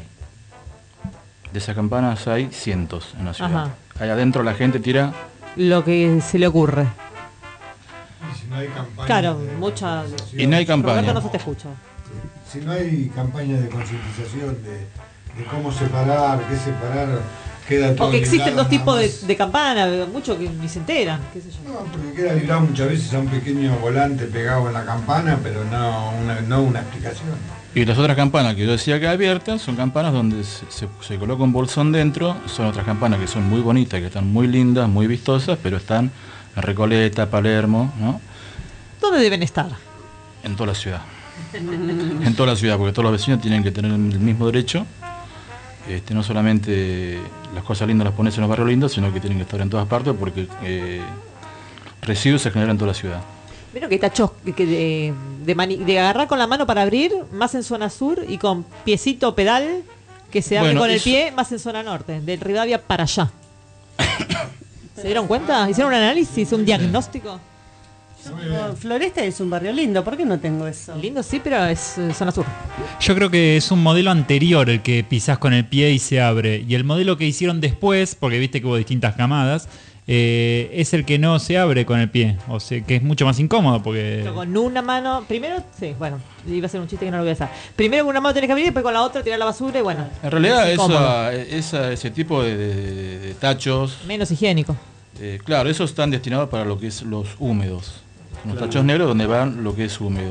S7: De esas campanas hay cientos en la ciudad.
S3: Ajá.
S7: Ahí adentro la gente tira.
S3: Lo que se le ocurre.
S5: Y si no hay campaña
S3: Claro,
S5: de-
S3: mucha.
S7: Y no hay campaña.
S3: Roberto no se te escucha.
S5: si no hay campañas de concientización de, de cómo separar, qué separar, queda todo.
S3: O que existen
S5: librado
S3: dos tipos
S5: nada
S3: de,
S5: más.
S3: de campana, muchos que ni se enteran, qué sé yo.
S5: No, porque queda librado muchas veces a un pequeño volante pegado en la campana, pero no una, no una explicación.
S7: Y las otras campanas que yo decía que abiertas son campanas donde se, se, se coloca un bolsón dentro, son otras campanas que son muy bonitas, que están muy lindas, muy vistosas, pero están en Recoleta, Palermo, ¿no?
S3: ¿Dónde deben estar?
S7: En toda la ciudad. En toda la ciudad, porque todos los vecinos tienen que tener el mismo derecho. Este, no solamente las cosas lindas las pones en los barrios lindos, sino que tienen que estar en todas partes porque eh, residuos se generan en toda la ciudad.
S3: Vieron que está chos, que de, de, mani- de agarrar con la mano para abrir, más en zona sur, y con piecito pedal, que se abre
S7: Bueno,
S3: con el
S7: eso-
S3: pie, más en zona norte, de Rivadavia para allá. ¿Se dieron cuenta? ¿Hicieron un análisis, un diagnóstico?
S6: No, Floresta es un barrio lindo, ¿por qué no tengo eso?
S3: Lindo sí, pero es eh, zona sur.
S4: Yo creo que es un modelo anterior el que pisás con el pie y se abre. Y el modelo que hicieron después, porque viste que hubo distintas camadas, eh, es el que no se abre con el pie. O sea, que es mucho más incómodo porque...
S3: Pero con una mano, primero, sí, bueno, iba a ser un chiste que no lo voy a hacer. Primero con una mano tenés que abrir, después con la otra tirar la basura y bueno.
S7: En realidad
S3: es incómodo.
S7: esa, esa, ese tipo de, de- de tachos,
S3: Menos higiénico.
S7: eh, claro, esos están destinados para lo que es los húmedos. Son los
S5: Claro.
S7: tachos negros donde van lo que es húmedo.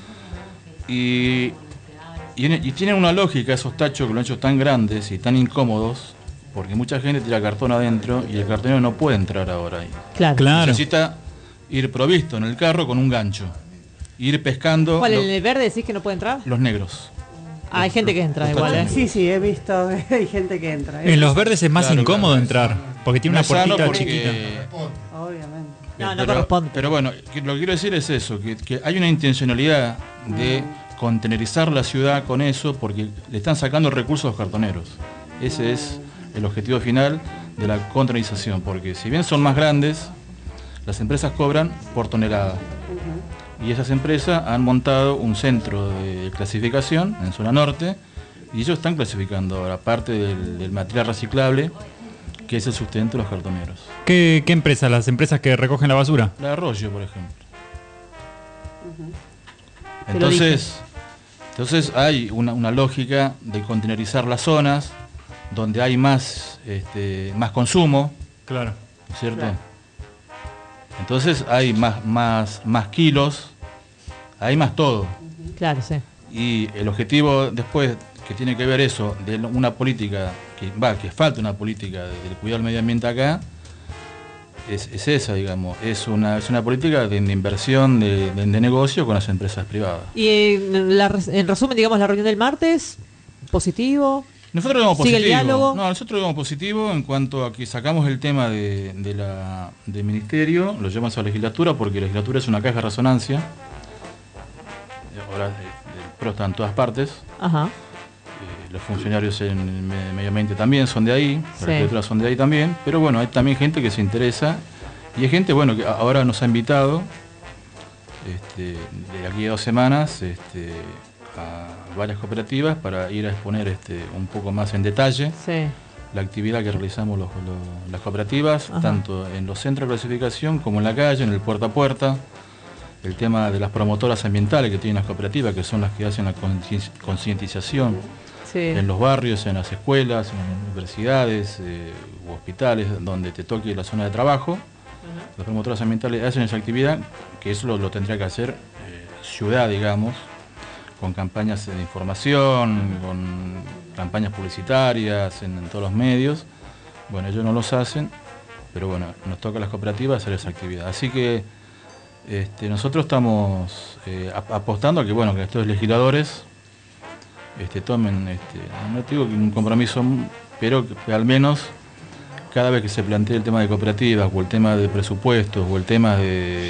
S7: Y, y, y tienen una lógica esos tachos que lo han hecho tan grandes y tan incómodos, porque mucha gente tira cartón adentro y el cartonero no puede entrar ahora ahí.
S3: Claro.
S4: Claro.
S7: Necesita ir provisto en el carro con un gancho. Ir pescando
S3: ¿Cuál?
S7: lo-
S3: ¿En el verde decís que no puede entrar?
S7: los negros.
S3: Ah, hay gente que entra
S7: Los
S3: igual, ¿eh?
S7: tachos.
S6: Sí, sí, he visto, hay gente que entra.
S4: En los verdes es más
S7: Claro,
S4: incómodo
S7: claro.
S4: entrar, porque tiene
S7: No
S4: una
S7: es sano
S4: puertita
S7: porque-
S4: chiquita.
S6: Obviamente.
S3: No, no
S7: pero,
S3: corresponde.
S7: Pero bueno, que- lo que quiero decir es eso, que, que hay una intencionalidad de contenerizar la ciudad con eso porque le están sacando recursos a los cartoneros. Ese es el objetivo final de la contenerización, porque si bien son más grandes, las empresas cobran por tonelada. Y esas empresas han montado un centro de clasificación en zona norte y ellos están clasificando ahora parte del, del material reciclable que es el sustento de los cartoneros.
S4: ¿Qué, qué empresas? ¿Las empresas que recogen la basura?
S7: La de Arroyo, por ejemplo.
S3: Te lo
S7: Entonces, entonces hay una, una lógica de contenerizar las zonas donde hay más, este, más consumo,
S4: Claro.
S7: ¿no es cierto?
S6: Claro.
S7: Entonces hay más, más, más kilos, hay más todo.
S3: Claro, sí.
S7: Y el objetivo después que tiene que ver eso, de una política, que va, que falta una política de- del cuidado del medio ambiente acá, es, es esa, digamos, es una, es una política de, de inversión de, de- de negocio con las empresas privadas.
S3: Y eh, la res- en resumen, digamos, la reunión del martes, positivo.
S7: Nosotros vemos
S3: ¿Sigue
S7: positivo.
S3: el diálogo?
S7: No, nosotros vemos positivo en cuanto a que sacamos el tema de, de la, del ministerio, lo llevamos a la legislatura, porque la legislatura es una caja de resonancia. Ahora eh, el PRO está en todas partes.
S3: Ajá.
S7: Eh, los funcionarios en el me- medio ambiente también son de ahí, las
S3: Sí.
S7: legislaturas son de ahí también, pero bueno, hay también gente que se interesa y hay gente, bueno, que a- ahora nos ha invitado este, de aquí a dos semanas este, a varias cooperativas para ir a exponer este, un poco más en detalle
S3: Sí.
S7: la actividad que realizamos los- los- las cooperativas,
S3: Ajá.
S7: tanto en los centros de clasificación como en la calle, en el puerta a puerta. El tema de las promotoras ambientales que tienen las cooperativas, que son las que hacen la consci- concientización
S3: Sí.
S7: en los barrios, en las escuelas, en las universidades eh, u hospitales donde te toque la zona de trabajo. Las promotoras ambientales hacen esa actividad, que eso lo, lo tendría que hacer eh, ciudad, digamos, con campañas de información, con campañas publicitarias en, en todos los medios. Bueno, ellos no los hacen, pero bueno, nos toca a las cooperativas hacer esa actividad. Así que este, nosotros estamos eh, ap- apostando a que, bueno, que estos legisladores este, tomen, este, no te digo que un compromiso, pero que al menos cada vez que se plantee el tema de cooperativas o el tema de presupuestos o el tema de,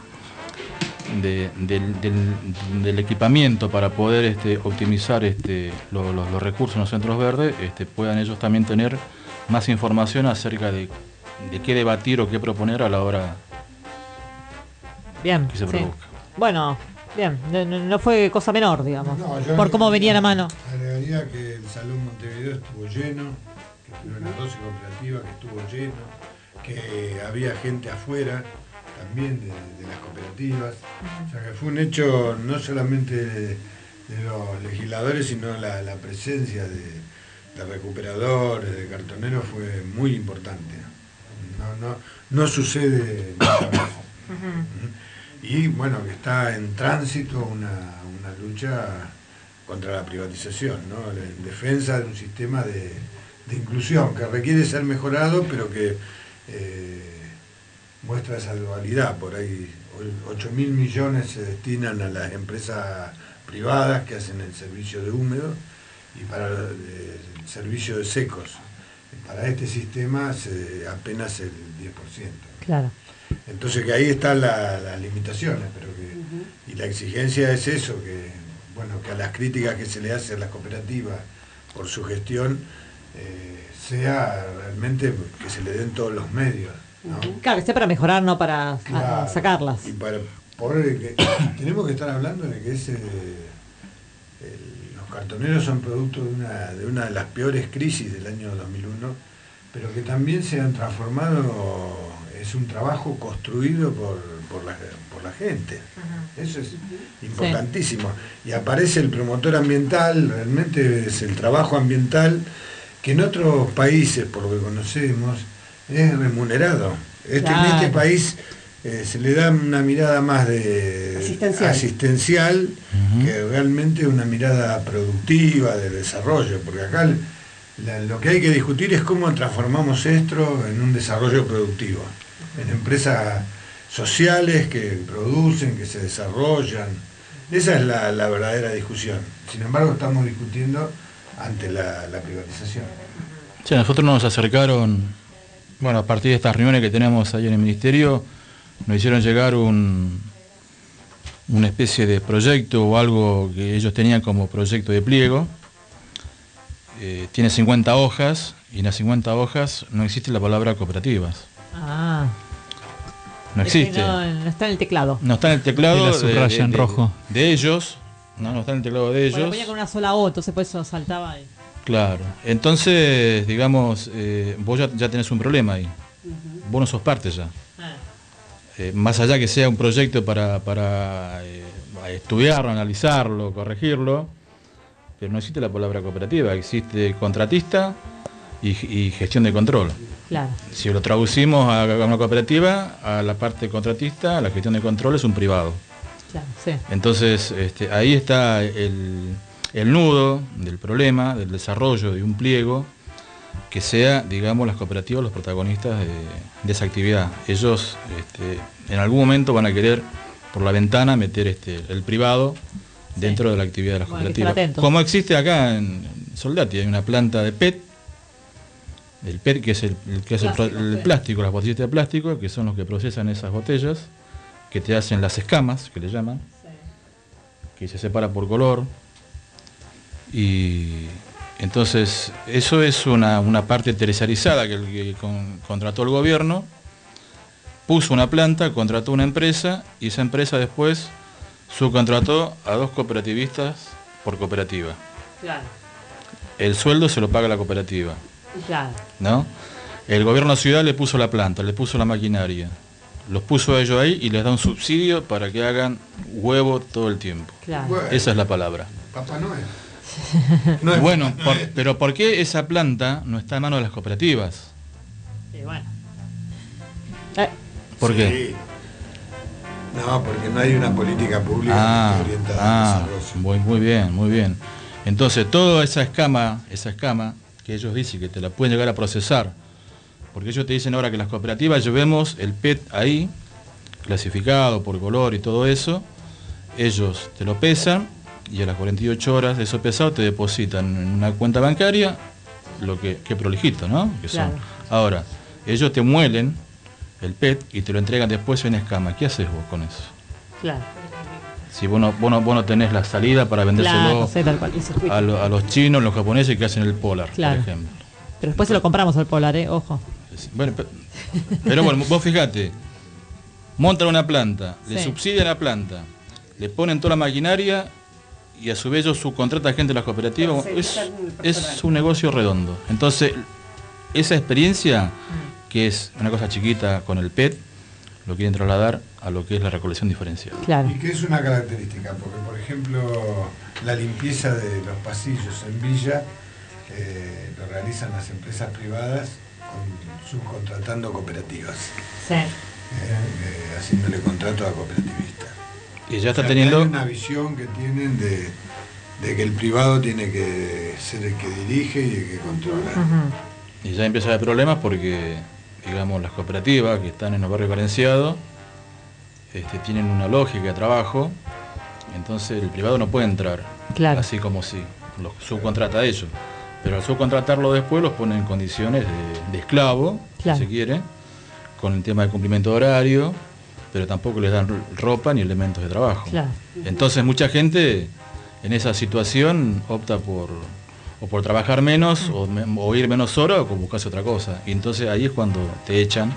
S7: de- del, del- del equipamiento para poder este, optimizar este, lo- lo- los recursos en los centros verdes, este, puedan ellos también tener más información acerca de, de qué debatir o qué proponer a la hora
S3: Bien.
S7: que se
S3: sí.
S7: produzca.
S3: Bueno, bien. No, no- no fue cosa menor, digamos.
S5: No, yo
S3: por cómo venía la mano.
S5: Agregaría que el Salón Montevideo estuvo lleno, que estuvieron las doce cooperativas, que estuvo lleno, que había gente afuera también de, de las cooperativas. O sea que fue un hecho no solamente de, de los legisladores, sino la, la presencia de, de recuperadores, de cartoneros fue muy importante. No, no, no sucede muchas veces. Uh-huh. Y bueno, que está en tránsito una, una lucha contra la privatización, ¿no? En defensa de un sistema de, de inclusión que requiere ser mejorado, pero que eh, muestra esa dualidad. Por ahí ocho mil millones se destinan a las empresas privadas que hacen el servicio de húmedos y para el servicio de secos. Para este sistema se, apenas el diez por ciento.
S3: Claro.
S5: Entonces que ahí están la, las limitaciones, pero que, uh-huh. y la exigencia es eso, que bueno, que a las críticas que se le hace a las cooperativas por su gestión eh, sea realmente que se le den todos los medios, ¿no?
S3: Claro, que esté para mejorar, no para
S5: claro,
S3: a, sacarlas.
S5: Y para por que, tenemos que estar hablando de que ese el, los cartoneros son producto de una, de una de las peores crisis del año dos mil uno, pero que también se han transformado, es un trabajo construido por, por, la, por la gente. Uh-huh. Eso es importantísimo. Sí. Y aparece el promotor ambiental, realmente es el trabajo ambiental que en otros países, por lo que conocemos, es remunerado. Este, claro. En este país eh, se le da una mirada más de asistencial, asistencial uh-huh. que realmente una mirada productiva, de desarrollo, porque acá la, lo que hay que discutir es cómo transformamos esto en un desarrollo productivo, uh-huh. en empresas sociales que producen, que se desarrollan. Esa es la, la verdadera discusión. Sin embargo, estamos discutiendo ante la, la privatización.
S7: Sí, a nosotros nos acercaron, bueno, a partir de estas reuniones que tenemos ahí en el Ministerio, nos hicieron llegar un, una especie de proyecto o algo que ellos tenían como proyecto de pliego. Eh, tiene cincuenta hojas y en las cincuenta hojas no existe la palabra cooperativas.
S3: Ah.
S7: No existe.
S3: No, no está en el teclado.
S7: No está en el teclado
S4: de, de, de,
S7: en
S4: de, rojo.
S7: de ellos. No, no está en el teclado de ellos.
S3: Bueno, ponía con una sola O, entonces por eso saltaba ahí.
S7: Claro. Entonces, digamos, eh, vos ya, ya tenés un problema ahí. Uh-huh. Vos no sos parte ya. Ah. Eh, más allá que sea un proyecto para, para eh, estudiarlo, analizarlo, corregirlo, pero no existe la palabra cooperativa, existe contratista y, y gestión de control.
S3: Claro.
S7: Si lo traducimos a una cooperativa, a la parte contratista, la gestión de control es un privado.
S3: Claro, sí.
S7: Entonces, este, ahí está el, el nudo del problema, del desarrollo de un pliego que sea, digamos, las cooperativas los protagonistas de, de esa actividad. Ellos este, en algún momento van a querer por la ventana meter este, el privado dentro sí. de la actividad de las bueno, cooperativas. Como existe acá en Soldati, hay una planta de P E T, el P E T que es el, el, que es el, plástico, el, el plástico, las botellas de plástico, que son los que procesan esas botellas, que te hacen las escamas, que le llaman, sí. que se separa por color. Y entonces eso es una, una parte terciarizada que, que con, contrató el gobierno, puso una planta, contrató una empresa y esa empresa después subcontrató a dos cooperativistas por cooperativa.
S3: Claro.
S7: El sueldo se lo paga la cooperativa.
S3: Claro.
S7: ¿No? El gobierno de la ciudad le puso la planta, le puso la maquinaria, los puso a ellos ahí y les da un subsidio para que hagan huevo todo el tiempo.
S3: Claro.
S5: Bueno,
S7: esa es la palabra.
S5: Papá Noel.
S7: No es bueno, por, pero ¿por qué esa planta no está en manos de las cooperativas?
S3: Sí, bueno. Eh.
S7: ¿Por
S5: sí.
S7: qué?
S5: No, porque no hay una política pública
S7: ah,
S5: orientada
S7: ah,
S5: al desarrollo.
S7: Muy, muy bien, muy bien. Entonces, toda esa escama, esa escama que ellos dicen que te la pueden llegar a procesar, porque ellos te dicen ahora que las cooperativas llevemos el P E T ahí, clasificado por color y todo eso, ellos te lo pesan y a las cuarenta y ocho horas de eso pesado te depositan en una cuenta bancaria lo que, que prolijito, ¿no? Que son. Claro. Ahora, ellos te muelen el P E T y te lo entregan después en escama. ¿Qué haces vos con eso?
S3: Claro.
S7: Si vos no, vos no, vos no tenés la salida para vendérselo
S3: claro,
S7: a, lo, a los chinos, los japoneses que hacen el Polar,
S3: claro.
S7: por ejemplo.
S3: Pero después se lo compramos al Polar, ¿eh? Ojo.
S7: Bueno, pero, pero bueno, vos fijate, montan una planta, le sí. subsidian la planta, le ponen toda la maquinaria y a su vez ellos subcontratan gente de las cooperativas. Sí, es, es un negocio redondo. Entonces, esa experiencia, que es una cosa chiquita con el P E T, lo quieren trasladar a lo que es la recolección diferencial.
S6: Claro.
S5: Y que es una característica, porque por ejemplo la limpieza de los pasillos en Villa eh, lo realizan las empresas privadas con, subcontratando cooperativas,
S3: Sí.
S5: eh, eh, haciéndole contrato a cooperativistas.
S7: Y ya está
S5: O sea,
S7: teniendo...
S5: Hay una visión que tienen de, de que el privado tiene que ser el que dirige y el que controla.
S3: Ujú.
S7: Y ya empieza a haber problemas porque, digamos, las cooperativas que están en los barrios carenciados este, tienen una lógica de trabajo, entonces el privado no puede entrar,
S6: Claro.
S7: así como si los subcontrata a ellos. Pero al subcontratarlo después los pone en condiciones de, de esclavo,
S6: Claro.
S7: si se quiere, con el tema del cumplimiento de horario, pero tampoco les dan ropa ni elementos de trabajo.
S6: Claro.
S7: Entonces mucha gente en esa situación opta por o por trabajar menos o, me- o ir menos horas o por buscarse otra cosa. Y entonces ahí es cuando te echan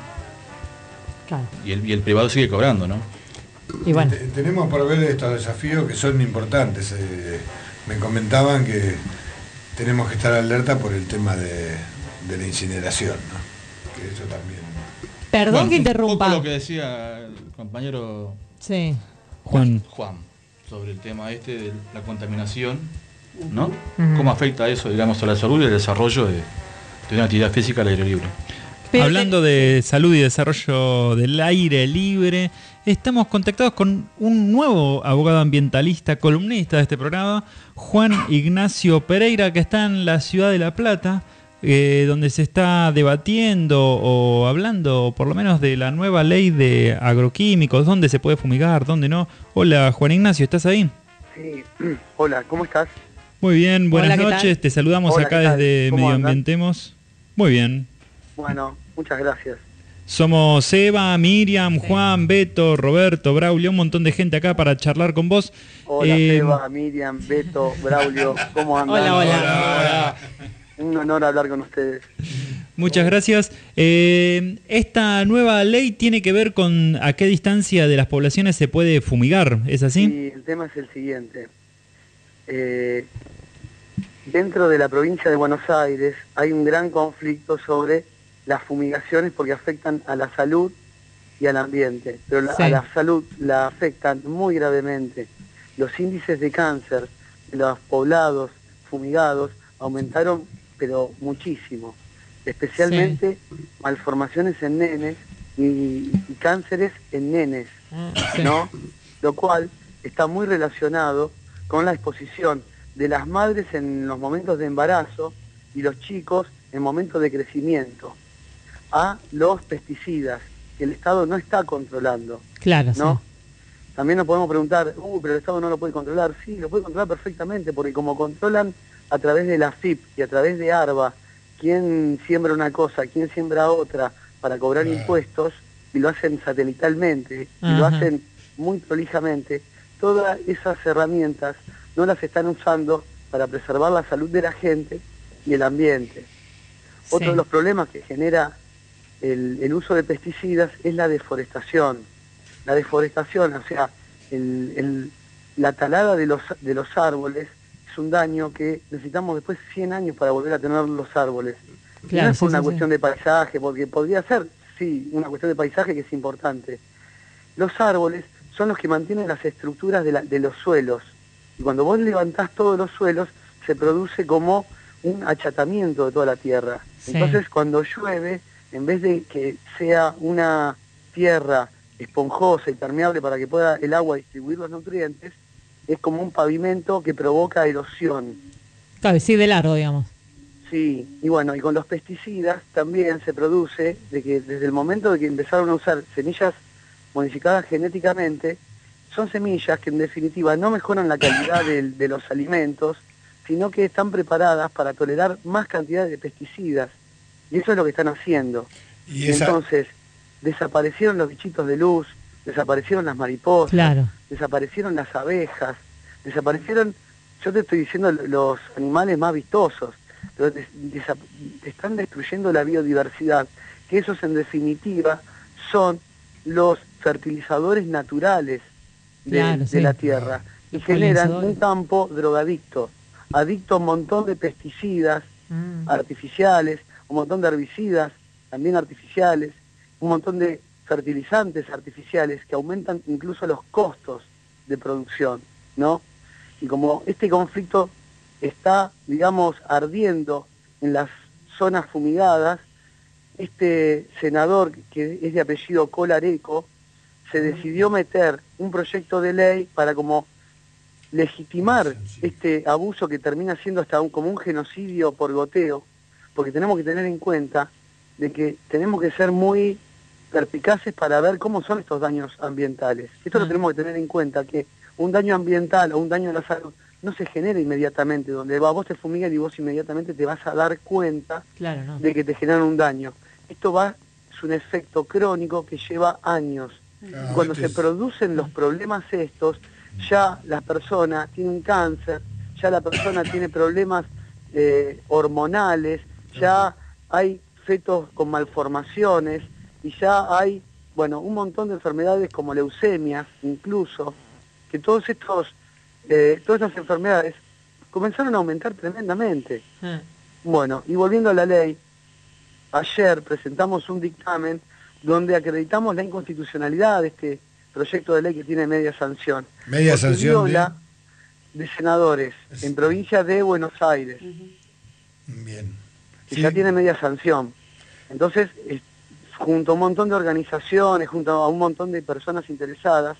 S6: Claro.
S7: y el, y el privado sigue cobrando, ¿no?
S6: Y bueno,
S5: Te- Tenemos por ver estos desafíos que son importantes. Eh, me comentaban que tenemos que estar alerta por el tema de, de la incineración, ¿no? Que eso también.
S6: perdón
S7: Bueno,
S6: que
S7: un
S6: interrumpa.
S7: poco lo que decía el compañero
S6: Sí.
S4: Juan,
S7: Juan sobre el tema este de la contaminación, ¿no?
S3: Ujú.
S7: ¿Cómo afecta eso, digamos, a la salud y el desarrollo de, de una actividad física al aire libre?
S6: Pero-
S4: hablando de salud y desarrollo del aire libre, estamos contactados con un nuevo abogado ambientalista, columnista de este programa, Juan Ignacio Pereira, que está en la ciudad de La Plata, eh, donde se está debatiendo o hablando por lo menos de la nueva ley de agroquímicos, dónde se puede fumigar, dónde no. Hola Juan Ignacio, ¿estás ahí?
S11: Sí, hola, ¿cómo estás?
S4: Muy bien, buenas
S6: Hola, ¿qué tal?
S4: noches, te saludamos
S11: Hola,
S4: acá
S11: ¿qué tal?
S4: desde
S11: ¿Cómo andan?
S4: Medioambientemos. Muy bien.
S11: Bueno, muchas gracias.
S4: Somos Eva, Miriam, Juan, Beto, Roberto, Braulio, un montón de gente acá para charlar con vos.
S11: Hola,
S4: Eh,
S11: Seba, Miriam, Beto, Braulio, ¿cómo andan?
S6: Hola, hola.
S11: Un honor hablar con ustedes.
S4: Muchas gracias. Eh, esta nueva ley tiene que ver con a qué distancia de las poblaciones se puede fumigar, ¿es así?
S11: Y el tema es el siguiente. Eh, dentro de la provincia de Buenos Aires hay un gran conflicto sobre las fumigaciones porque afectan a la salud y al ambiente, pero la-
S6: Sí.
S11: a la salud la afectan muy gravemente. Los índices de cáncer de los poblados fumigados aumentaron, pero muchísimo, especialmente malformaciones en nenes y, y cánceres en nenes,
S6: Ah, sí.
S11: ¿no? Lo cual está muy relacionado con la exposición de las madres en los momentos de embarazo y los chicos en momentos de crecimiento a los pesticidas que el Estado no está controlando,
S6: Claro,
S11: ¿no?
S6: sí.
S11: También nos podemos preguntar, uh, pero el Estado no lo puede controlar. Sí, lo puede controlar perfectamente, porque como controlan a través de la F I P y a través de ARBA quién siembra una cosa, quién siembra otra para cobrar impuestos, y lo hacen satelitalmente, y lo
S6: Ajá.
S11: hacen muy prolijamente, todas esas herramientas no las están usando para preservar la salud de la gente y el ambiente. Otro
S6: Sí.
S11: de los problemas que genera el, el uso de pesticidas es la deforestación. La deforestación, o sea, el- el- la talada de los, de los árboles es un daño que necesitamos después cien años para volver a tener los árboles. Y
S6: Claro,
S11: no es por
S6: sí,
S11: una
S6: sí,
S11: cuestión
S6: sí.
S11: de paisaje, porque podría ser, sí, una cuestión de paisaje que es importante. Los árboles son los que mantienen las estructuras de, la- de los suelos. Y cuando vos levantás todos los suelos, se produce como un achatamiento de toda la tierra.
S6: Sí.
S11: Entonces, cuando llueve, en vez de que sea una tierra esponjosa y permeable para que pueda el agua distribuir los nutrientes, es como un pavimento que provoca erosión.
S6: Claro, sí, de largo, digamos.
S11: Sí, y bueno, y con los pesticidas también se produce de que desde el momento de que empezaron a usar semillas modificadas genéticamente, son semillas que en definitiva no mejoran la calidad del- de los alimentos, sino que están preparadas para tolerar más cantidad de pesticidas. Y eso es lo que están haciendo.
S5: Y
S11: Y
S5: esa,
S11: entonces, desaparecieron los bichitos de luz, desaparecieron las mariposas,
S6: Claro.
S11: desaparecieron las abejas, desaparecieron, yo te estoy diciendo lo- los animales más vistosos, pero des- desa- están destruyendo la biodiversidad, que esos en definitiva son los fertilizadores naturales de,
S6: Claro,
S11: de
S6: sí.
S11: la tierra y
S6: Los
S11: generan
S6: polinizadores.
S11: un campo drogadicto, adicto a un montón de pesticidas
S6: Mm.
S11: artificiales, un montón de herbicidas también artificiales, un montón de fertilizantes artificiales que aumentan incluso los costos de producción, ¿no? Y como este conflicto está, digamos, ardiendo en las zonas fumigadas, este senador, que es de apellido Colareco, se decidió meter un proyecto de ley para como legitimar este abuso que termina siendo hasta un, como un genocidio por goteo, porque tenemos que tener en cuenta de que tenemos que ser muy perspicaces para ver cómo son estos daños ambientales. Esto lo tenemos que tener en cuenta, que un daño ambiental o un daño a la salud no se genera inmediatamente, donde va, vos te fumigan y vos inmediatamente te vas a dar cuenta
S3: Claro, no.
S11: de que te generan un daño. Esto va, es un efecto crónico que lleva años.
S5: Claro,
S11: Cuando
S5: este
S11: se
S5: es-
S11: producen los problemas estos, ya la persona tiene un cáncer, ya la persona tiene problemas eh, hormonales, ya hay fetos con malformaciones y ya hay, bueno, un montón de enfermedades como leucemias incluso, que todos estos, eh, todas estas enfermedades comenzaron a aumentar tremendamente.
S3: Ah,
S11: Bueno, y volviendo a la ley, ayer presentamos un dictamen donde acreditamos la inconstitucionalidad de este proyecto de ley que tiene media sanción.
S5: Media
S11: Porque
S5: sanción de-
S11: viola de senadores en provincia de Buenos Aires,
S5: Bien.
S11: que
S5: Sí.
S11: ya tiene media sanción. Entonces, es- junto a un montón de organizaciones, junto a un montón de personas interesadas,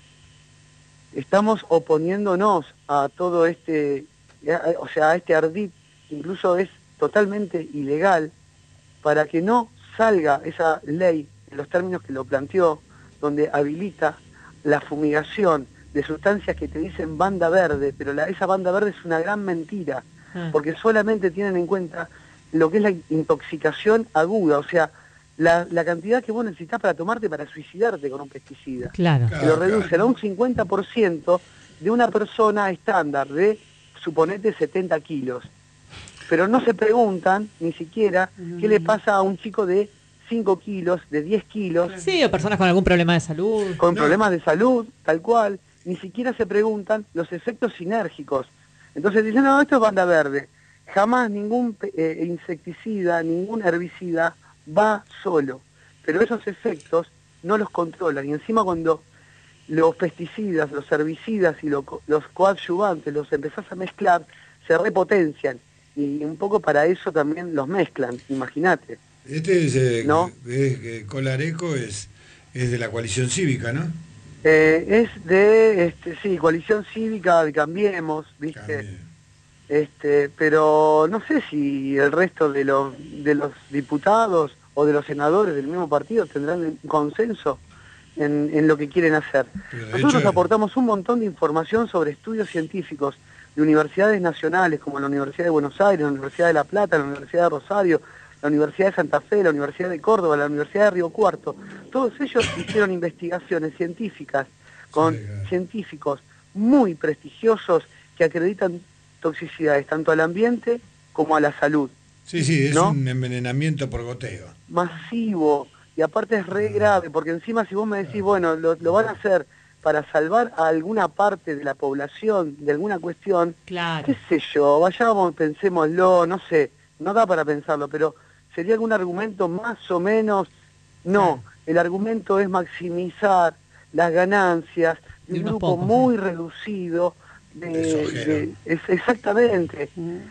S11: estamos oponiéndonos a todo este, a- o sea, a este ardid, incluso es totalmente ilegal, para que no salga esa ley en los términos que lo planteó, donde habilita la fumigación de sustancias que te dicen banda verde, pero la, esa banda verde es una gran mentira,
S3: ah.
S11: porque solamente tienen en cuenta lo que es la intoxicación aguda, o sea, la, la cantidad que vos necesitas para tomarte para suicidarte con un pesticida.
S3: Claro.
S11: Que lo reducen a un cincuenta por ciento de una persona estándar de, suponete, setenta kilos. Pero no se preguntan ni siquiera qué le pasa a un chico de cinco kilos, de diez kilos,
S3: Sí, o personas con algún problema de salud.
S11: con problemas de salud, tal cual, ni siquiera se preguntan los efectos sinérgicos. Entonces dicen, no, esto es banda verde. Jamás ningún eh, insecticida, ningún herbicida va solo, pero esos efectos no los controlan. Y encima cuando los pesticidas, los herbicidas y lo, los coadyuvantes los empezás a mezclar, se repotencian. Y un poco para eso también los mezclan, imagínate.
S5: Este es, eh,
S11: ¿No?
S5: es, eh, Colareco es, es de la coalición cívica, ¿no?
S11: Eh, es de, este, sí, coalición cívica de Cambiemos, ¿viste?
S5: También.
S11: Este, pero no sé si el resto de los, de los diputados o de los senadores del mismo partido tendrán un consenso en, en lo que quieren hacer.
S5: Pero de
S11: Nosotros
S5: hecho-
S11: aportamos un montón de información sobre estudios científicos de universidades nacionales como la Universidad de Buenos Aires, la Universidad de La Plata, la Universidad de Rosario, la Universidad de Santa Fe, la Universidad de Córdoba, la Universidad de Río Cuarto. Todos ellos hicieron investigaciones científicas con
S5: Sí, claro.
S11: científicos muy prestigiosos que acreditan toxicidades tanto al ambiente como a la salud.
S5: Sí, sí, es
S11: ¿No?
S5: un envenenamiento por goteo.
S11: Masivo, y aparte es re grave, porque encima si vos me decís, bueno, lo, lo van a hacer para salvar a alguna parte de la población de alguna cuestión,
S3: Claro.
S11: qué sé yo, vayamos, pensémoslo, no sé, no da para pensarlo, pero ¿sería algún argumento más o menos? No, el argumento es maximizar las ganancias de
S3: De
S11: un
S3: unos
S11: grupo
S3: pocos,
S11: muy reducido, de,
S5: De sojero.
S11: de- es, exactamente,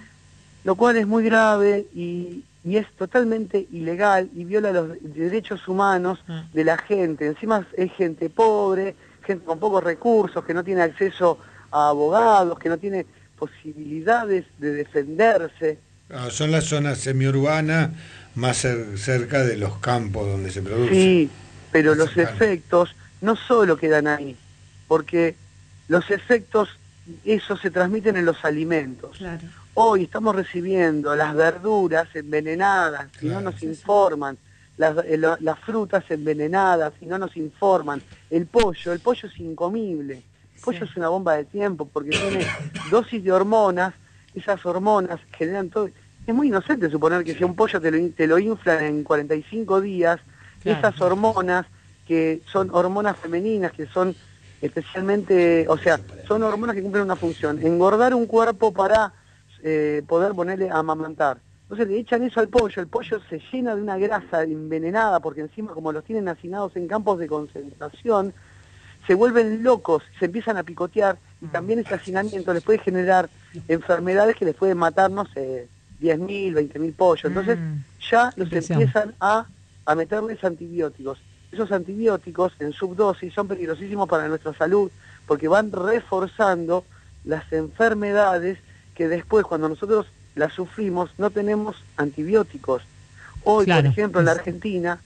S11: lo cual es muy grave y, y es totalmente ilegal y viola los derechos humanos
S3: Ah.
S11: de la gente. Encima es gente pobre, gente con pocos recursos, que no tiene acceso a abogados, que no tiene posibilidades de defenderse.
S5: Ah, son las zonas semiurbanas más cer- cerca de los campos donde se produce.
S11: Sí, pero
S5: Más
S11: los
S5: cercano.
S11: efectos no solo quedan ahí, porque los efectos, esos se transmiten en los alimentos.
S6: Claro.
S11: Hoy estamos recibiendo las verduras envenenadas y no
S5: Claro,
S11: nos
S5: sí,
S11: informan, las, eh, lo- las frutas envenenadas y no nos informan, el pollo, el pollo es incomible, el pollo
S3: Sí.
S11: es una bomba de tiempo porque tiene dosis de hormonas, esas hormonas generan todo. Es muy inocente suponer que si un pollo te lo, te lo inflan en cuarenta y cinco días,
S3: Claro.
S11: esas hormonas que son hormonas femeninas, que son especialmente, o sea, son hormonas que cumplen una función, engordar un cuerpo para eh, poder ponerle a amamantar. Entonces le echan eso al pollo, el pollo se llena de una grasa envenenada, porque encima como los tienen hacinados en campos de concentración, se vuelven locos, se empiezan a picotear, y también ese hacinamiento les puede generar enfermedades que les pueden matar, no sé, diez mil, veinte mil pollos. Entonces ya los empiezan a, a meterles antibióticos. Esos antibióticos en subdosis son peligrosísimos para nuestra salud, porque van reforzando las enfermedades que después, cuando nosotros las sufrimos, no tenemos antibióticos. Hoy, claro, por ejemplo, en la Argentina,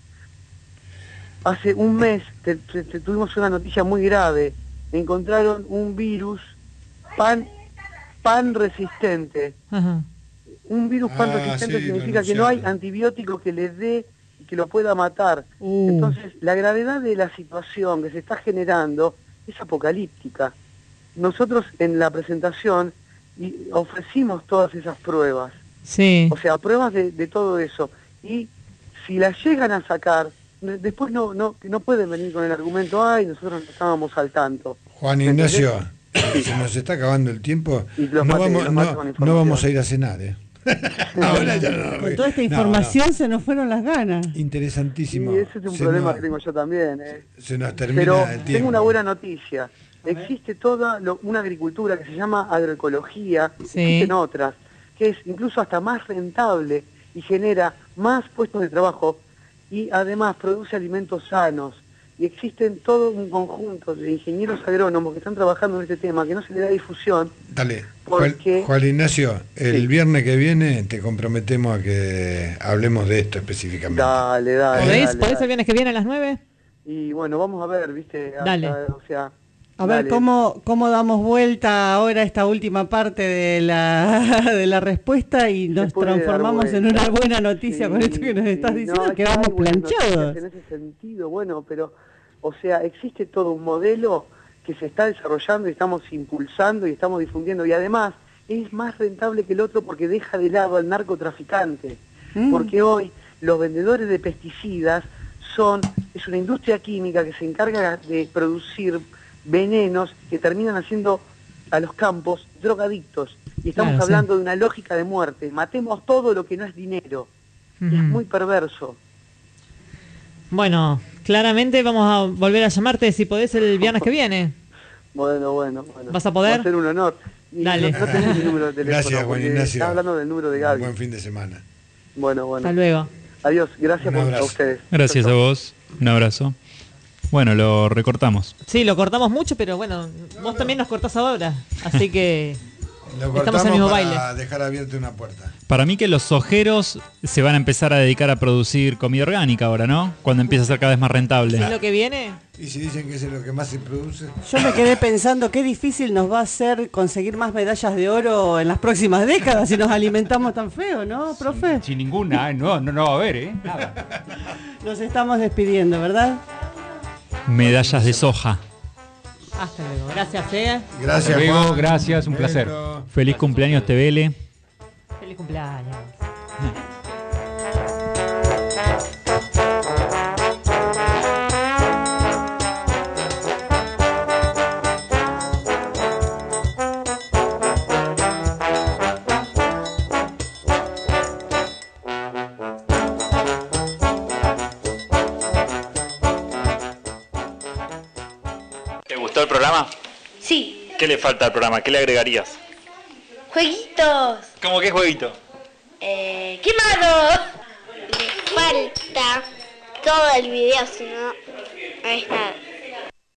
S11: hace un mes te, te, te tuvimos una noticia muy grave. Encontraron un virus pan, pan resistente.
S3: Ajá.
S11: Un virus pan
S5: Ah,
S11: resistente
S5: sí,
S11: significa
S5: lo
S11: que no hay
S5: anunciaron.
S11: antibiótico que le dé y que lo pueda matar.
S3: Uh.
S11: Entonces, la gravedad de la situación que se está generando es apocalíptica. Nosotros en la presentación y ofrecimos todas esas pruebas.
S3: Sí.
S11: O sea, pruebas de, de todo eso. Y si las llegan a sacar, ne- después no, no, no pueden venir con el argumento, ay, nosotros no estábamos al tanto.
S5: Juan
S11: ¿Me
S5: Ignacio,
S11: entendés?
S5: se nos está acabando el tiempo.
S11: Y los
S5: No
S11: mate-
S5: vamos,
S11: los mate
S5: no,
S11: con
S5: no
S11: información.
S5: vamos a ir a cenar, ¿eh? Ahora ya no.
S6: Con toda esta
S5: No,
S6: información
S5: no.
S6: se nos fueron las ganas.
S5: Interesantísimo.
S11: Y ese es un
S5: Se
S11: problema
S5: nos-
S11: que tengo yo también. ¿eh?
S5: Se nos termina
S11: Pero
S5: el tiempo.
S11: tengo una buena noticia. Existe toda lo- una agricultura que se llama agroecología,
S3: Sí.
S11: existen otras, que es incluso hasta más rentable y genera más puestos de trabajo y además produce alimentos sanos. Y existen todo un conjunto de ingenieros agrónomos que están trabajando en este tema, que no se le da difusión.
S5: Dale, Juan,
S11: Porque-
S5: Juan Ignacio, el
S11: Sí.
S5: viernes que viene te comprometemos a que hablemos de esto específicamente.
S11: Dale, dale.
S3: ¿Podéis?
S11: dale,
S3: ¿Podéis el
S11: dale.
S3: viernes que viene a las nueve?
S11: Y bueno, vamos a ver, ¿viste? A-
S3: Dale.
S11: a- o sea,
S6: A ver,
S11: dale.
S6: ¿cómo, ¿cómo damos vuelta ahora a esta última parte de la, de la respuesta y nos
S11: puede dar
S6: transformamos en
S11: vuelta.
S6: una buena noticia
S11: Sí,
S6: con esto que nos
S11: sí,
S6: estás
S11: no,
S6: diciendo?
S11: es que
S6: Quedamos
S11: hay buenas
S6: planchados.
S11: noticias en ese sentido, bueno, pero, o sea, existe todo un modelo que se está desarrollando y estamos impulsando y estamos difundiendo, y además es más rentable que el otro porque deja de lado al narcotraficante,
S6: Mm.
S11: porque hoy los vendedores de pesticidas son, es una industria química que se encarga de producir venenos que terminan haciendo a los campos drogadictos, y estamos
S3: Claro, sí.
S11: hablando de una lógica de muerte, matemos todo lo que no es dinero. Es
S3: Ujú.
S11: muy perverso.
S3: Bueno, claramente vamos a volver a llamarte si podés el viernes que viene.
S11: Bueno, bueno, bueno.
S3: ¿Vas a poder?
S11: Va a ser un honor. Y
S3: Dale.
S11: No, no tenés mi número de teléfono.
S5: Gracias, Juan
S11: porque
S5: Ignacio.
S11: Está hablando del número de Gaby.
S5: Buen fin de semana.
S11: Bueno, bueno.
S3: Hasta luego.
S11: Adiós. Gracias
S5: Un
S11: por,
S5: abrazo.
S11: a ustedes.
S4: Gracias a
S11: Chau, chau.
S4: vos. Un abrazo. Bueno, lo recortamos.
S3: Sí, lo cortamos mucho, pero bueno, vos también nos cortás ahora. Así que
S5: Lo
S3: estamos
S5: cortamos
S3: en el mismo
S5: para
S3: baile.
S5: dejar abierta una puerta.
S4: Para mí que los sojeros se van a empezar a dedicar a producir comida orgánica ahora, ¿no? Cuando empieza a ser cada vez más rentable.
S3: ¿Es lo que viene?
S5: Y si dicen que eso es lo que más se produce,
S6: Yo me quedé pensando qué difícil nos va a ser conseguir más medallas de oro en las próximas décadas si nos alimentamos tan feo, ¿no, profe?
S8: Sin ninguna, ¿eh? no, no, no va a haber, ¿eh? Nada.
S6: Nos estamos despidiendo, ¿verdad?
S4: Medallas de soja.
S3: Hasta luego. Gracias, eh.
S5: gracias,
S8: Luego,
S5: Juan.
S8: gracias, un placer.
S5: Bueno.
S4: Feliz cumpleaños, T V L.
S3: Feliz cumpleaños.
S12: ¿Te gustó el programa?
S1: Sí,
S12: ¿Qué le falta al programa? ¿Qué le agregarías?
S1: jueguitos.
S12: ¿Cómo qué jueguito?
S1: Eh, quemado. Le falta todo el video, si no, no es nada.